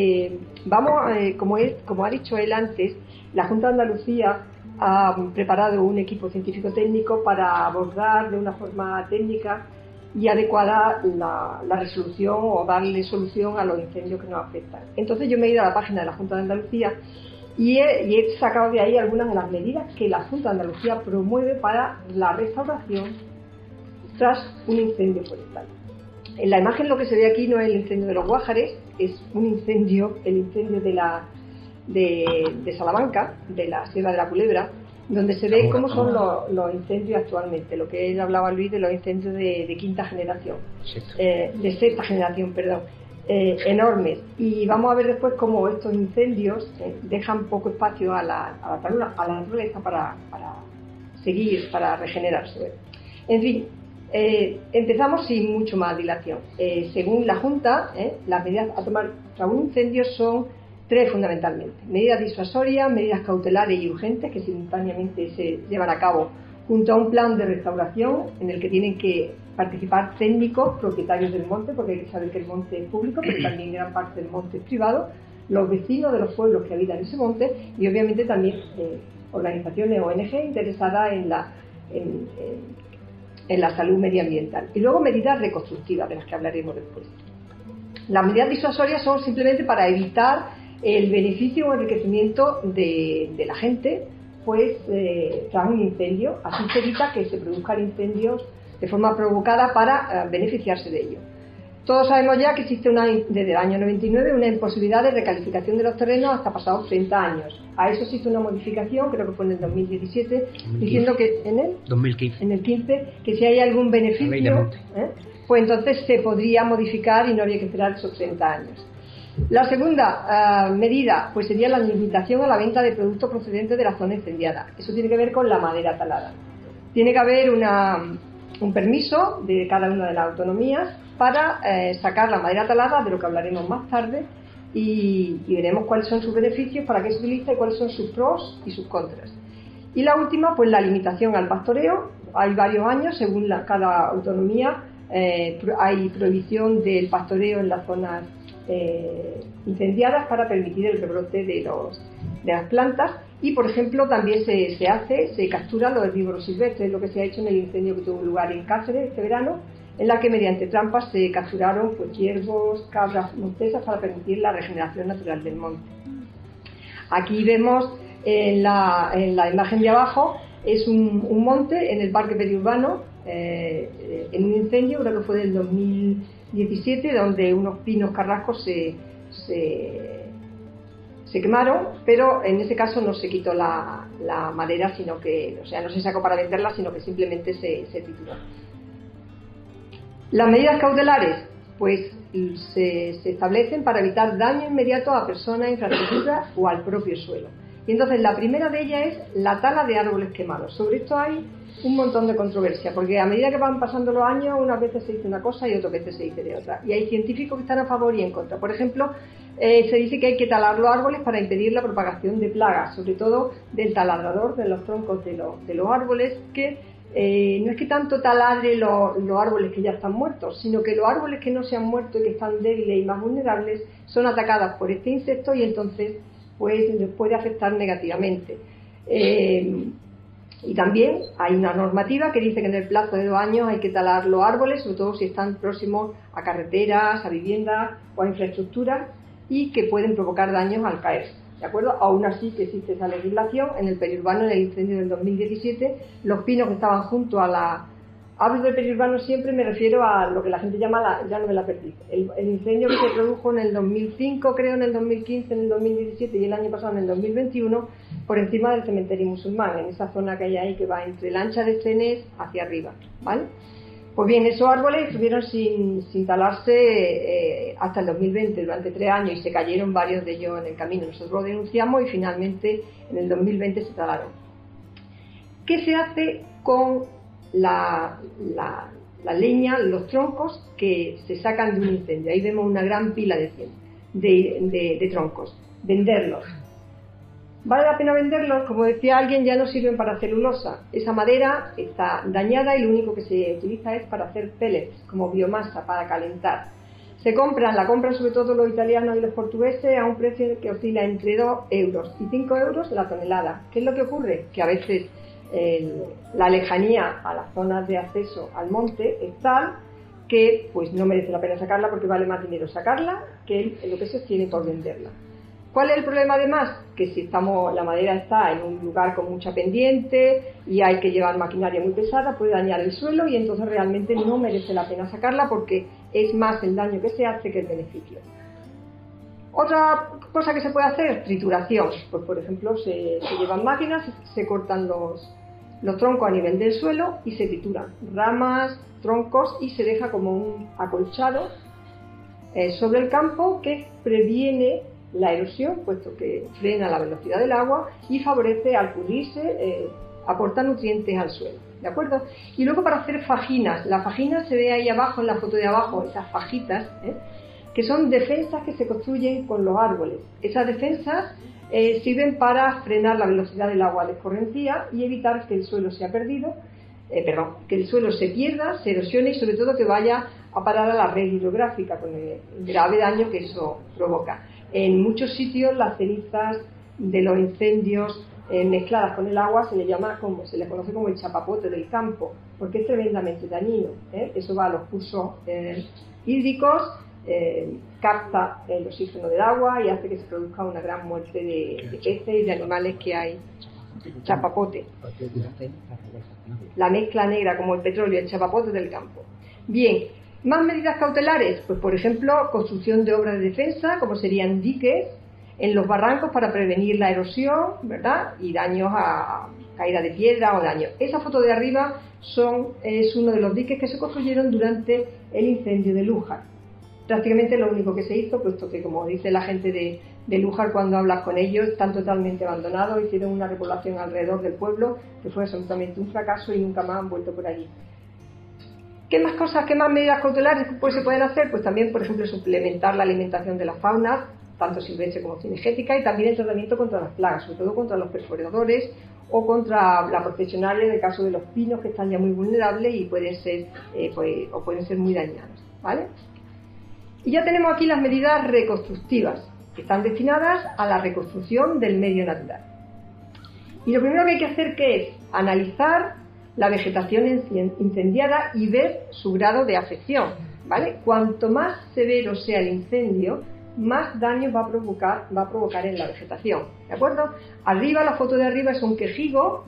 como ha dicho él antes, la Junta de Andalucía ha preparado un equipo científico-técnico para abordar de una forma técnica y adecuada la resolución o darle solución a los incendios que nos afectan. Entonces yo me he ido a la página de la Junta de Andalucía y he sacado de ahí algunas de las medidas que la Junta de Andalucía promueve para la restauración tras un incendio forestal. En la imagen lo que se ve aquí no es el incendio de los Guájares, es el incendio de Salamanca, de la Sierra de la Culebra, donde se ve cómo son los incendios actualmente, lo que él hablaba Luis de los incendios de quinta generación, de sexta generación, perdón, enormes. Y vamos a ver después cómo estos incendios dejan poco espacio a la naturaleza para seguir, para regenerarse. En fin, empezamos sin mucho más dilación. Según la Junta, las medidas a tomar tras un incendio son tres fundamentalmente: medidas disuasorias, medidas cautelares y urgentes que simultáneamente se llevan a cabo junto a un plan de restauración en el que tienen que participar técnicos, propietarios del monte, porque hay que saber que el monte es público, pero también gran parte del monte es privado, los vecinos de los pueblos que habitan ese monte y obviamente también organizaciones ONG interesadas en la salud medioambiental. Y luego medidas reconstructivas, de las que hablaremos después. Las medidas disuasorias son simplemente para evitar el beneficio o enriquecimiento de la gente, pues tras un incendio. Así se evita que se produzcan incendios de forma provocada para beneficiarse de ellos. Todos sabemos ya que existe desde el año 99 una imposibilidad de recalificación de los terrenos hasta pasados 30 años. A eso se hizo una modificación, creo que fue en el 2017, diciendo que en el 2015, que si hay algún beneficio, pues entonces se podría modificar y no había que esperar esos 30 años. La segunda medida pues sería la limitación a la venta de productos procedentes de la zona incendiada. Eso tiene que ver con la madera talada. Tiene que haber un permiso de cada una de las autonomías para sacar la madera talada, de lo que hablaremos más tarde, y veremos cuáles son sus beneficios, para qué se utiliza y cuáles son sus pros y sus contras. Y la última, pues la limitación al pastoreo. Hay varios años, según cada autonomía, hay prohibición del pastoreo en las zonas incendiadas para permitir el rebrote de las plantas. Y por ejemplo también se capturan los herbívoros silvestres, lo que se ha hecho en el incendio que tuvo lugar en Cáceres este verano, en la que mediante trampas se capturaron pues ciervos, cabras monteses para permitir la regeneración natural del monte. Aquí vemos en la imagen de abajo es un monte en el parque periurbano en un incendio, creo que fue del 2017, donde unos pinos carrascos se quemaron, pero en ese caso no se quitó la madera, sino que, o sea, no se sacó para venderla, sino que simplemente se trituró. Las medidas cautelares, pues se establecen para evitar daño inmediato a personas, infraestructuras o al propio suelo. Y entonces la primera de ellas es la tala de árboles quemados. Sobre esto hay un montón de controversia, porque a medida que van pasando los años, unas veces se dice una cosa y otras veces se dice de otra. Y hay científicos que están a favor y en contra. Por ejemplo, se dice que hay que talar los árboles para impedir la propagación de plagas, sobre todo del taladrador de los troncos de los árboles, que no es que tanto taladre los árboles que ya están muertos, sino que los árboles que no se han muerto y que están débiles y más vulnerables son atacados por este insecto y entonces pues les puede afectar negativamente. Y también hay una normativa que dice que en el plazo de 2 años hay que talar los árboles, sobre todo si están próximos a carreteras, a viviendas o a infraestructuras y que pueden provocar daños al caerse. ¿De acuerdo? Aún así que existe esa legislación. En el periurbano, en el incendio del 2017, los pinos que estaban junto a la... Hablo del periurbano siempre, me refiero a lo que la gente llama ya no me la perdí. El incendio que se produjo en el 2005, creo, en el 2015, en el 2017 y el año pasado en el 2021, por encima del cementerio musulmán, en esa zona que hay ahí que va entre la ancha de Cenés hacia arriba, ¿vale? Pues bien, esos árboles estuvieron sin talarse hasta el 2020, durante 3 años, y se cayeron varios de ellos en el camino. Nosotros lo denunciamos y finalmente en el 2020 se talaron. ¿Qué se hace con la leña, los troncos que se sacan de un incendio? Ahí vemos una gran pila de troncos. Venderlos. ¿Vale la pena venderlos? Como decía alguien, ya no sirven para celulosa. Esa madera está dañada y lo único que se utiliza es para hacer pellets, como biomasa, para calentar. La compran sobre todo los italianos y los portugueses a un precio que oscila entre 2 euros y 5 euros la tonelada. ¿Qué es lo que ocurre? Que a veces la lejanía a las zonas de acceso al monte es tal que pues no merece la pena sacarla, porque vale más dinero sacarla que lo que se obtiene por venderla. ¿Cuál es el problema además? Que si la madera está en un lugar con mucha pendiente y hay que llevar maquinaria muy pesada, puede dañar el suelo y entonces realmente no merece la pena sacarla, porque es más el daño que se hace que el beneficio. Otra cosa que se puede hacer es trituración. Pues por ejemplo se llevan máquinas, se cortan los troncos a nivel del suelo y se trituran ramas, troncos, y se deja como un acolchado sobre el campo que previene la erosión, puesto que frena la velocidad del agua y favorece al pulirse, aporta nutrientes al suelo, ¿de acuerdo? Y luego para hacer fajinas, la fajina se ve ahí abajo en la foto de abajo, esas fajitas, que son defensas que se construyen con los árboles. Esas defensas sirven para frenar la velocidad del agua de escorrentía y evitar que el suelo sea que el suelo se pierda, se erosione y sobre todo que vaya a parar a la red hidrográfica con el grave daño que eso provoca. En muchos sitios las cenizas de los incendios mezcladas con el agua se le conoce como el chapapote del campo, porque es tremendamente dañino. Eso va a los cursos hídricos, capta el oxígeno del agua y hace que se produzca una gran muerte de peces y de animales que hay. Chapapote, la mezcla negra como el petróleo, el chapapote del campo. Bien, más medidas cautelares, pues por ejemplo construcción de obras de defensa, como serían diques en los barrancos para prevenir la erosión, ¿verdad? Y daños a caída de piedra o daños. Esa foto de arriba es uno de los diques que se construyeron durante el incendio de Lújar. Prácticamente lo único que se hizo, puesto que, como dice la gente de Lújar cuando hablas con ellos, están totalmente abandonados, hicieron una repoblación alrededor del pueblo que fue absolutamente un fracaso y nunca más han vuelto por allí. ¿Qué más cosas, qué más medidas cautelares se pueden hacer? Pues también, por ejemplo, suplementar la alimentación de la fauna, tanto silvestre como cinegética, y también el tratamiento contra las plagas, sobre todo contra los perforadores o contra la profesional en el caso de los pinos, que están ya muy vulnerables y pueden ser muy dañados, ¿vale? Y ya tenemos aquí las medidas reconstructivas, que están destinadas a la reconstrucción del medio natural. Y lo primero que hay que hacer, ¿qué es? Analizar la vegetación incendiada y ver su grado de afección, ¿vale? Cuanto más severo sea el incendio, más daño va a provocar en la vegetación, ¿de acuerdo? Arriba, la foto de arriba es un quejigo,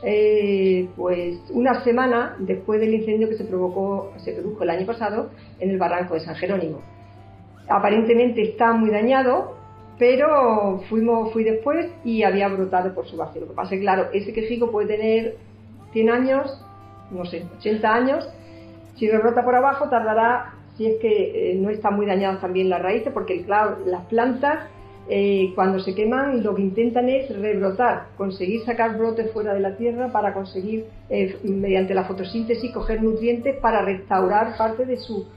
pues una semana después del incendio que se produjo el año pasado en el barranco de San Jerónimo. Aparentemente está muy dañado, pero fui después y había brotado por su base. Lo que pasa es que, claro, ese quejigo puede tener 100 años, no sé, 80 años. Si rebrota por abajo tardará, si es que no están muy dañadas también las raíces, porque claro, las plantas cuando se queman lo que intentan es rebrotar, conseguir sacar brotes fuera de la tierra para conseguir, mediante la fotosíntesis, coger nutrientes para restaurar parte de su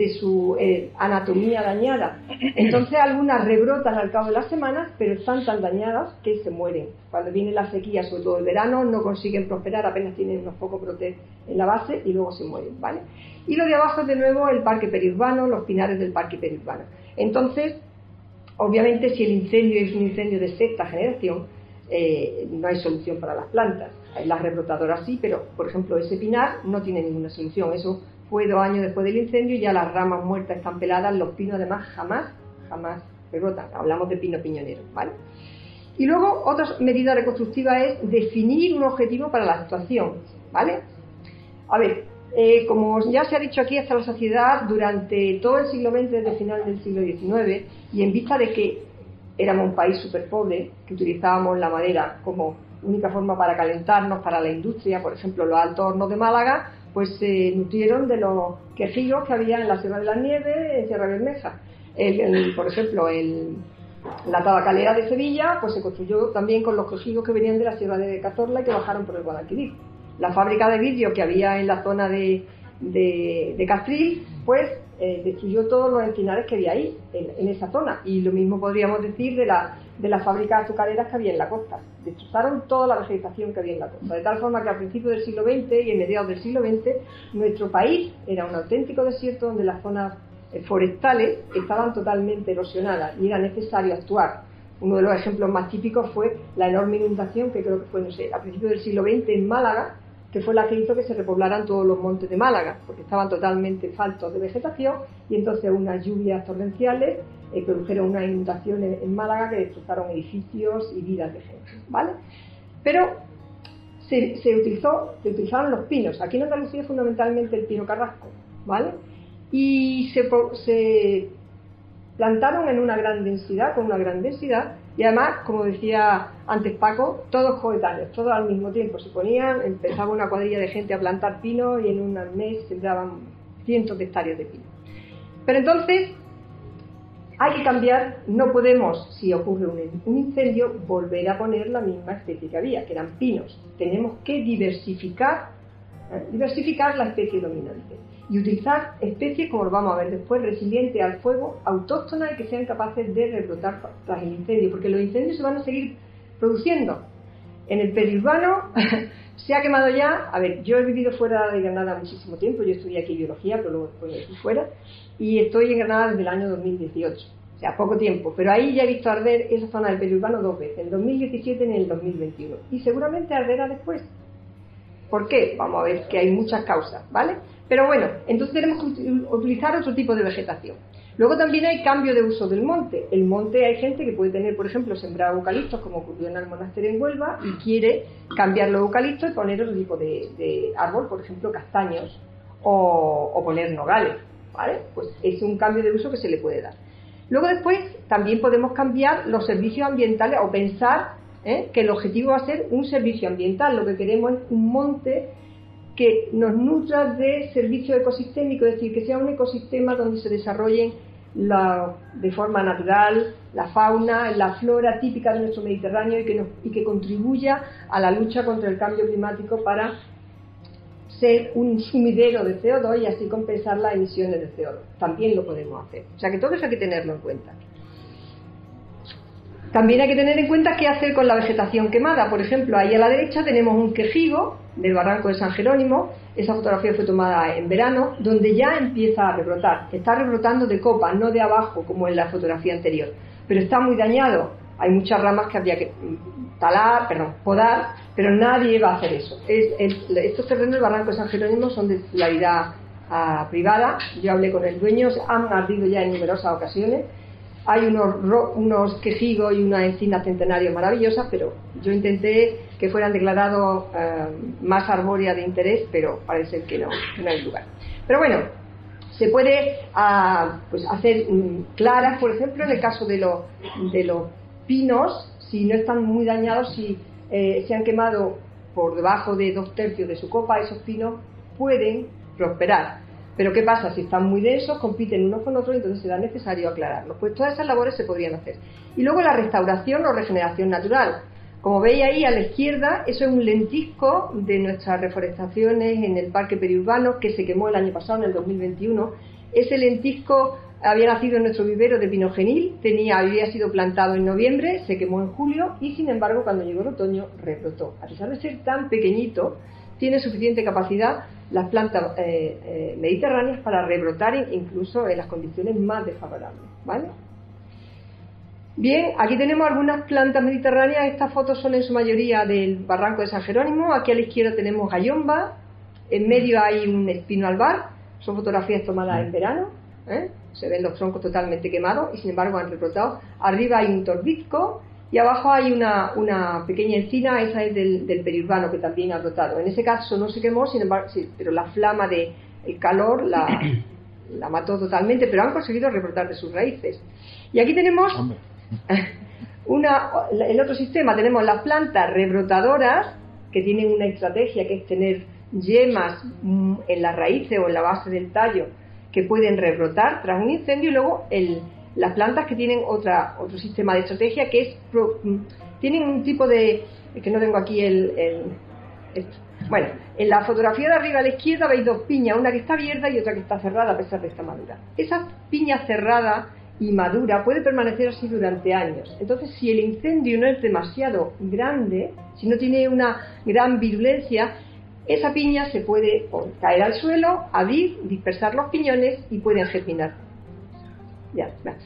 anatomía dañada. Entonces algunas rebrotan al cabo de las semanas, pero están tan dañadas que se mueren. Cuando viene la sequía, sobre todo el verano, no consiguen prosperar, apenas tienen unos pocos brotes en la base y luego se mueren, ¿vale? Y lo de abajo es de nuevo el parque periurbano, los pinares del parque periurbano. Entonces, obviamente, si el incendio es un incendio de sexta generación, no hay solución para las plantas. Las rebrotadoras sí, pero por ejemplo ese pinar no tiene ninguna solución. Eso fue 2 años después del incendio y ya las ramas muertas están peladas. Los pinos además jamás rebrotan. Hablamos de pino piñonero, ¿vale? Y luego otra medida reconstructiva es definir un objetivo para la actuación, ¿vale? A ver, como ya se ha dicho aquí hasta la saciedad, durante todo el siglo XX, desde el final del siglo XIX, y en vista de que éramos un país súper pobre, que utilizábamos la madera como única forma para calentarnos, para la industria, por ejemplo los altos hornos de Málaga, pues se nutrieron de los quejigos que había en la Sierra de las Nieves, en Sierra Bermeja. Por ejemplo, la tabacalera de Sevilla pues se construyó también con los quejigos que venían de la Sierra de Cazorla y que bajaron por el Guadalquivir. La fábrica de vidrio que había en la zona de Castril pues destruyó todos los encinares que había ahí, en esa zona. Y lo mismo podríamos decir de las fábricas azucareras que había en la costa. Destrozaron toda la vegetación que había en la costa, de tal forma que a principios del siglo XX y en mediados del siglo XX nuestro país era un auténtico desierto donde las zonas forestales estaban totalmente erosionadas y era necesario actuar. Uno de los ejemplos más típicos fue la enorme inundación que creo que fue, a principios del siglo XX en Málaga, que fue la que hizo que se repoblaran todos los montes de Málaga, porque estaban totalmente faltos de vegetación, y entonces unas lluvias torrenciales produjeron unas inundaciones en Málaga que destrozaron edificios y vidas de gente, ¿vale? Pero se utilizaron los pinos. Aquí en Andalucía fundamentalmente el pino carrasco, ¿vale? Y se plantaron en una gran densidad, con una gran densidad, y además, como decía antes Paco, todos coetáneos, todos al mismo tiempo se ponían, empezaba una cuadrilla de gente a plantar pino y en un mes sembraban cientos de hectáreas de pino. Pero entonces hay que cambiar, no podemos, si ocurre un incendio, volver a poner la misma especie que había, que eran pinos. Tenemos que diversificar la especie dominante y utilizar especies, como lo vamos a ver después, resilientes al fuego, autóctonas y que sean capaces de rebrotar tras el incendio, porque los incendios se van a seguir produciendo. En el periurbano se ha quemado ya, a ver, yo he vivido fuera de Granada muchísimo tiempo, yo estudié aquí biología, pero luego después me fui fuera, y estoy en Granada desde el año 2018, o sea, poco tiempo, pero ahí ya he visto arder esa zona del periurbano 2 veces, en el 2017 y en el 2021, y seguramente arderá después. ¿Por qué? Vamos a ver que hay muchas causas, ¿vale? Pero bueno, entonces tenemos que utilizar otro tipo de vegetación. Luego también hay cambio de uso del monte. El monte hay gente que puede tener, por ejemplo, sembrar eucaliptos, como ocurrió en el monasterio en Huelva, y quiere cambiar los eucaliptos y poner otro tipo de árbol, por ejemplo, castaños o poner nogales, ¿vale? Pues es un cambio de uso que se le puede dar. Luego después también podemos cambiar los servicios ambientales o pensar que el objetivo va a ser un servicio ambiental. Lo que queremos es un monte que nos nutra de servicio ecosistémico, es decir, que sea un ecosistema donde se desarrollen de forma natural la fauna, la flora típica de nuestro Mediterráneo y que contribuya a la lucha contra el cambio climático para ser un sumidero de CO2 y así compensar las emisiones de CO2. También lo podemos hacer. O sea que todo eso hay que tenerlo en cuenta. También hay que tener en cuenta qué hacer con la vegetación quemada. Por ejemplo, ahí a la derecha tenemos un quejigo del barranco de San Jerónimo. Esa fotografía fue tomada en verano, donde ya empieza a rebrotar. Está rebrotando de copa, no de abajo, como en la fotografía anterior. Pero está muy dañado. Hay muchas ramas que habría que podar, pero nadie va a hacer eso. Estos terrenos del barranco de San Jerónimo son de titularidad privada. Yo hablé con el dueño, han ardido ya en numerosas ocasiones. Hay unos quejigos y unas encinas centenarias maravillosas, pero yo intenté que fueran declarados más arbóreas de interés, pero parece que no hay lugar. Pero bueno, se puede hacer claras, por ejemplo, en el caso de los pinos, si no están muy dañados, si se han quemado por debajo de 2/3 de su copa, esos pinos pueden prosperar. Pero ¿qué pasa? Si están muy densos, compiten unos con otros y entonces será necesario aclararlos. Pues todas esas labores se podrían hacer. Y luego la restauración o regeneración natural. Como veis ahí a la izquierda, eso es un lentisco de nuestras reforestaciones en el parque periurbano que se quemó el año pasado, en el 2021. Ese lentisco había nacido en nuestro vivero de pino genil, había sido plantado en noviembre, se quemó en julio y sin embargo cuando llegó el otoño rebrotó. A pesar de ser tan pequeñito, tiene suficiente capacidad las plantas mediterráneas para rebrotar incluso en las condiciones más desfavorables, ¿vale? Bien, aquí tenemos algunas plantas mediterráneas. Estas fotos son en su mayoría del barranco de San Jerónimo. Aquí a la izquierda tenemos gallomba, en medio hay un espino albar. Son fotografías tomadas en verano, se ven los troncos totalmente quemados y sin embargo han rebrotado. Arriba hay un torbizco y abajo hay una pequeña encina, esa es del periurbano, que también ha brotado. En ese caso no se quemó, sin embargo, sí, pero la flama del calor la mató totalmente, pero han conseguido rebrotar de sus raíces. Y aquí tenemos el otro sistema, tenemos las plantas rebrotadoras, que tienen una estrategia que es tener yemas en las raíces o en la base del tallo que pueden rebrotar tras un incendio, y luego las plantas que tienen otro sistema de estrategia que es tienen un tipo de, que no tengo aquí bueno, en la fotografía de arriba a la izquierda veis dos piñas, una que está abierta y otra que está cerrada a pesar de estar madura. Esa piña cerrada y madura puede permanecer así durante años. Entonces, si el incendio no es demasiado grande, si no tiene una gran virulencia, esa piña se puede caer al suelo, abrir, dispersar los piñones y pueden germinar. Ya,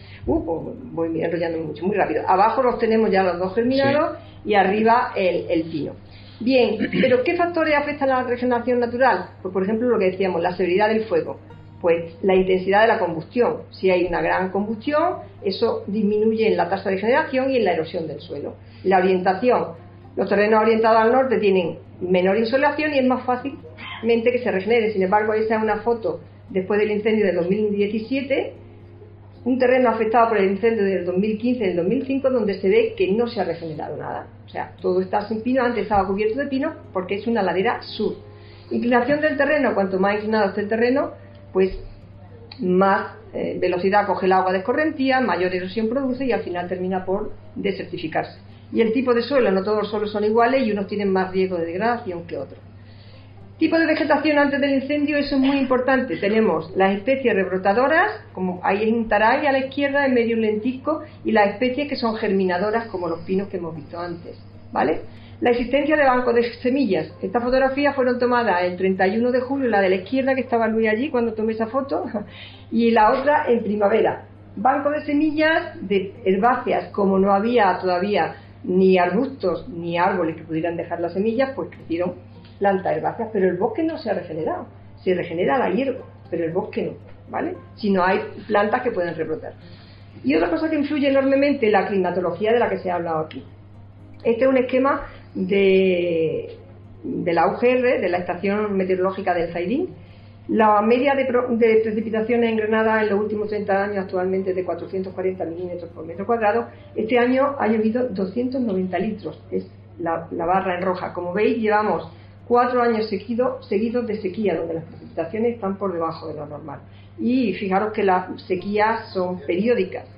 voy enrollándome mucho, muy rápido. Abajo los tenemos ya los dos germinados, sí, y arriba el pino. Bien, pero ¿qué factores afectan a la regeneración natural? Pues, por ejemplo, lo que decíamos, la severidad del fuego. Pues la intensidad de la combustión. Si hay una gran combustión, eso disminuye en la tasa de generación y en la erosión del suelo. La orientación. Los terrenos orientados al norte tienen menor insolación y es más fácilmente que se regeneren. Sin embargo, esa es una foto después del incendio del 2017, un terreno afectado por el incendio del 2015 y del 2005, donde se ve que no se ha regenerado nada. O sea, todo está sin pino, antes estaba cubierto de pino porque es una ladera sur. Inclinación del terreno, cuanto más inclinado esté el terreno, pues más velocidad coge el agua de escorrentía, mayor erosión produce y al final termina por desertificarse. Y el tipo de suelo, no todos los suelos son iguales y unos tienen más riesgo de degradación que otros. Tipo de vegetación antes del incendio, eso es muy importante. Tenemos las especies rebrotadoras, como hay un taray a la izquierda, en medio un lentisco, y las especies que son germinadoras, como los pinos que hemos visto antes, ¿vale? La existencia de bancos de semillas. Estas fotografías fueron tomadas el 31 de julio, la de la izquierda, que estaba Luis allí cuando tomé esa foto, y la otra en primavera. Banco de semillas de herbáceas, como no había todavía ni arbustos ni árboles que pudieran dejar las semillas, pues crecieron plantas herbáceas, pero el bosque no se ha regenerado. Se regenera la hierba, pero el bosque no, ¿vale? Si no hay plantas que pueden rebrotar. Y otra cosa que influye enormemente es la climatología de la que se ha hablado aquí. Este es un esquema de la UGR, de la Estación Meteorológica del Zairín. La media de precipitaciones en Granada en los últimos 30 años actualmente es de 440 milímetros por metro cuadrado. Este año ha llovido 290 litros, es la barra en roja. Como veis, llevamos 4 años seguidos de sequía, donde las precipitaciones están por debajo de lo normal. Y fijaros que las sequías son periódicas.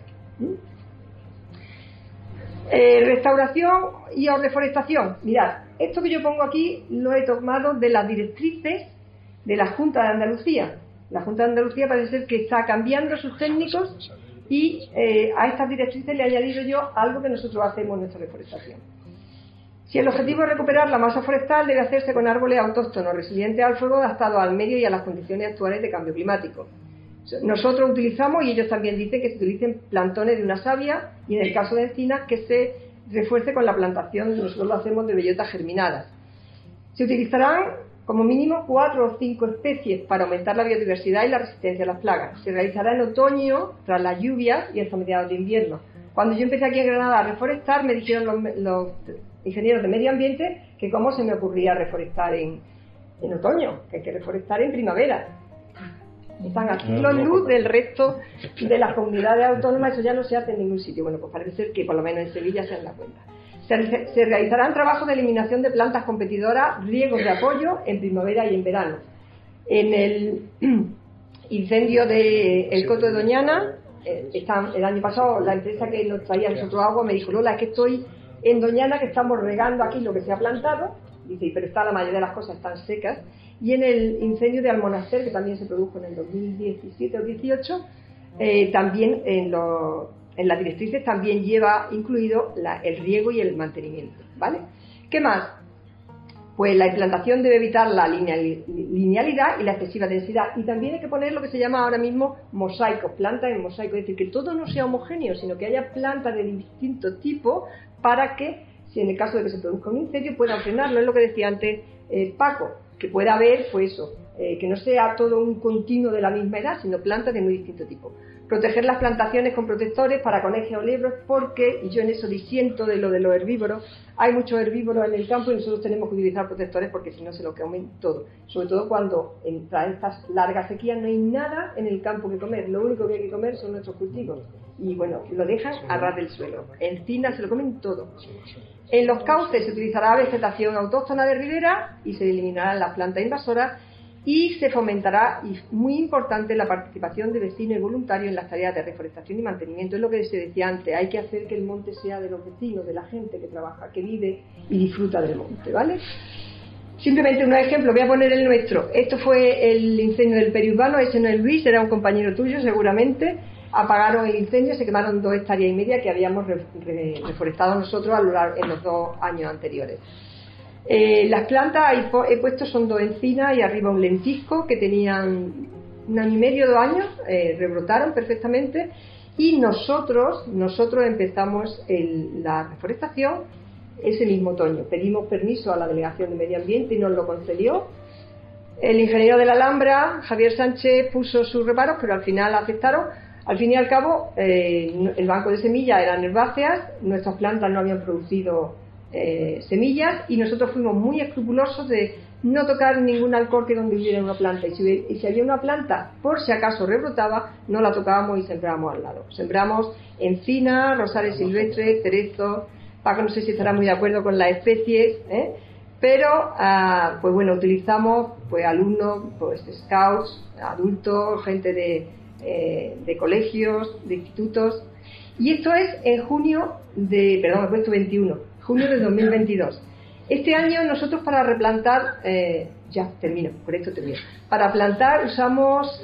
Restauración y reforestación. Mirad, esto que yo pongo aquí lo he tomado de las directrices de la Junta de Andalucía. La Junta de Andalucía parece ser que está cambiando sus técnicos y a estas directrices le he añadido yo algo que nosotros hacemos en nuestra reforestación. Si el objetivo es recuperar la masa forestal, debe hacerse con árboles autóctonos, resilientes al fuego, adaptados al medio y a las condiciones actuales de cambio climático. Nosotros utilizamos, y ellos también dicen que se utilicen plantones de una savia, y en el caso de encinas que se refuerce con la plantación, nosotros lo hacemos de bellotas germinadas. Se utilizarán como mínimo 4 o 5 especies para aumentar la biodiversidad y la resistencia a las plagas. Se realizará en otoño, tras las lluvias y hasta mediados de invierno. Cuando yo empecé aquí en Granada a reforestar, me dijeron los ingenieros de medio ambiente que cómo se me ocurría reforestar en otoño, que hay que reforestar en primavera. Están a kilos luz del resto de las comunidades autónomas, eso ya no se hace en ningún sitio. Bueno, pues parece ser que por lo menos en Sevilla se dan la cuenta. Se realizarán trabajos de eliminación de plantas competidoras, riegos de apoyo en primavera y en verano. En el incendio del Coto de Doñana, el año pasado la empresa que nos traía nosotros agua me dijo: Lola, es que estoy en Doñana, que estamos regando aquí lo que se ha plantado. Dice, pero la mayoría de las cosas están secas. Y en el incendio de Almonaster, que también se produjo en el 2017 o 2018, también en las directrices también lleva incluido el riego y el mantenimiento, ¿vale? ¿Qué más? Pues la implantación debe evitar la linealidad y la excesiva densidad, y también hay que poner lo que se llama ahora mismo mosaicos, plantas en mosaico, es decir, que todo no sea homogéneo, sino que haya plantas de distinto tipo para que, si en el caso de que se produzca un incendio, puedan frenarlo. Es lo que decía antes Paco, que pueda haber, pues eso, que no sea todo un continuo de la misma edad, sino plantas de muy distinto tipo. proteger las plantaciones con protectores para conejos o liebres, porque, y yo en eso disiento de lo de los herbívoros, hay muchos herbívoros en el campo y nosotros tenemos que utilizar protectores porque si no se lo comen todo. Sobre todo cuando tras estas largas sequías no hay nada en el campo que comer, lo único que hay que comer son nuestros cultivos. Y bueno, lo dejan a ras del suelo. Encinas se lo comen todo. En los cauces se utilizará vegetación autóctona de ribera y se eliminarán las plantas invasoras y se fomentará, y muy importante, la participación de vecinos y voluntarios en las tareas de reforestación y mantenimiento. Es lo que se decía antes, hay que hacer que el monte sea de los vecinos, de la gente que trabaja, que vive y disfruta del monte, ¿vale? Simplemente unos ejemplos, voy a poner el nuestro. Esto fue el incendio del periurbano, ese no es Luis, era un compañero tuyo seguramente. Apagaron el incendio, se quemaron 2,5 hectáreas que habíamos reforestado nosotros en los 2 años anteriores. Las plantas he puesto son 2 encinas y arriba un lentisco que tenían 1 año y medio, 2 años, rebrotaron perfectamente y nosotros empezamos la reforestación ese mismo otoño. Pedimos permiso a la Delegación de Medio Ambiente y nos lo concedió. El ingeniero de la Alhambra, Javier Sánchez, puso sus reparos, pero al final aceptaron. Al fin y al cabo, el banco de semillas eran herbáceas, nuestras plantas no habían producido semillas y nosotros fuimos muy escrupulosos de no tocar ningún alcorque donde hubiera una planta y si había una planta, por si acaso rebrotaba, no la tocábamos y sembrábamos al lado. Sembramos encinas, rosales silvestres, cerezos. Paco no sé si estará muy de acuerdo con las especies, pero pues bueno, utilizamos pues alumnos, pues scouts, adultos, gente de colegios, de institutos, y esto es en junio de 2022. Este año nosotros para replantar, para plantar usamos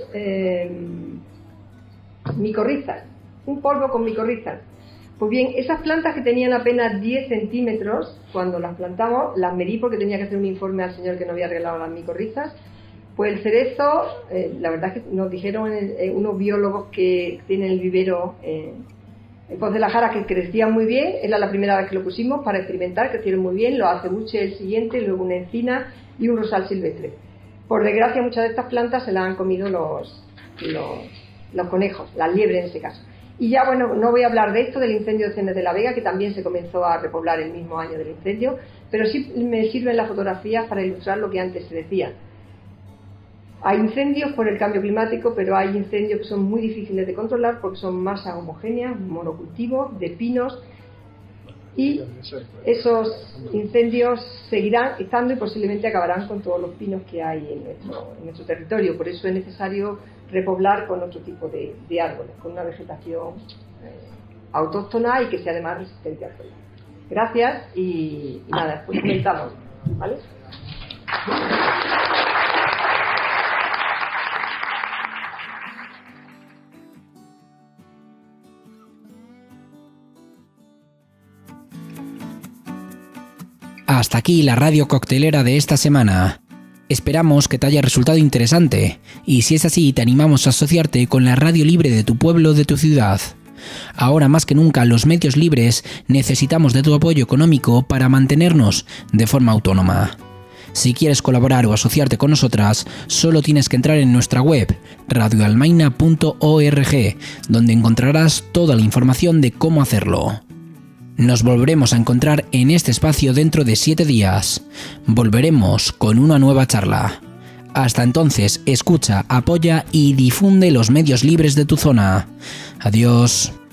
micorrizas, un polvo con micorrizas. Pues bien, esas plantas que tenían apenas 10 centímetros, cuando las plantamos, las medí porque tenía que hacer un informe al señor que no había arreglado las micorrizas. Pues el cerezo, la verdad es que nos dijeron unos biólogos que tienen el vivero en Poz de la Jara que crecían muy bien, era la primera vez que lo pusimos para experimentar, crecieron muy bien, los acebuches el siguiente, luego una encina y un rosal silvestre. Por desgracia muchas de estas plantas se las han comido los conejos, las liebres en ese caso. Y ya bueno, no voy a hablar de esto, del incendio de Cenes de la Vega, que también se comenzó a repoblar el mismo año del incendio, pero sí me sirven las fotografías para ilustrar lo que antes se decía. Hay incendios por el cambio climático, pero hay incendios que son muy difíciles de controlar porque son masas homogéneas, monocultivos, de pinos, y esos incendios seguirán estando y posiblemente acabarán con todos los pinos que hay en nuestro territorio. Por eso es necesario repoblar con otro tipo de árboles, con una vegetación autóctona y que sea además resistente al frío. Gracias y nada, después comentamos, ¿vale? Hasta aquí la radio coctelera de esta semana. Esperamos que te haya resultado interesante y si es así te animamos a asociarte con la radio libre de tu pueblo o de tu ciudad. Ahora más que nunca los medios libres necesitamos de tu apoyo económico para mantenernos de forma autónoma. Si quieres colaborar o asociarte con nosotras, solo tienes que entrar en nuestra web radioalmaina.org, donde encontrarás toda la información de cómo hacerlo. Nos volveremos a encontrar en este espacio dentro de 7 días. Volveremos con una nueva charla. Hasta entonces, escucha, apoya y difunde los medios libres de tu zona. Adiós.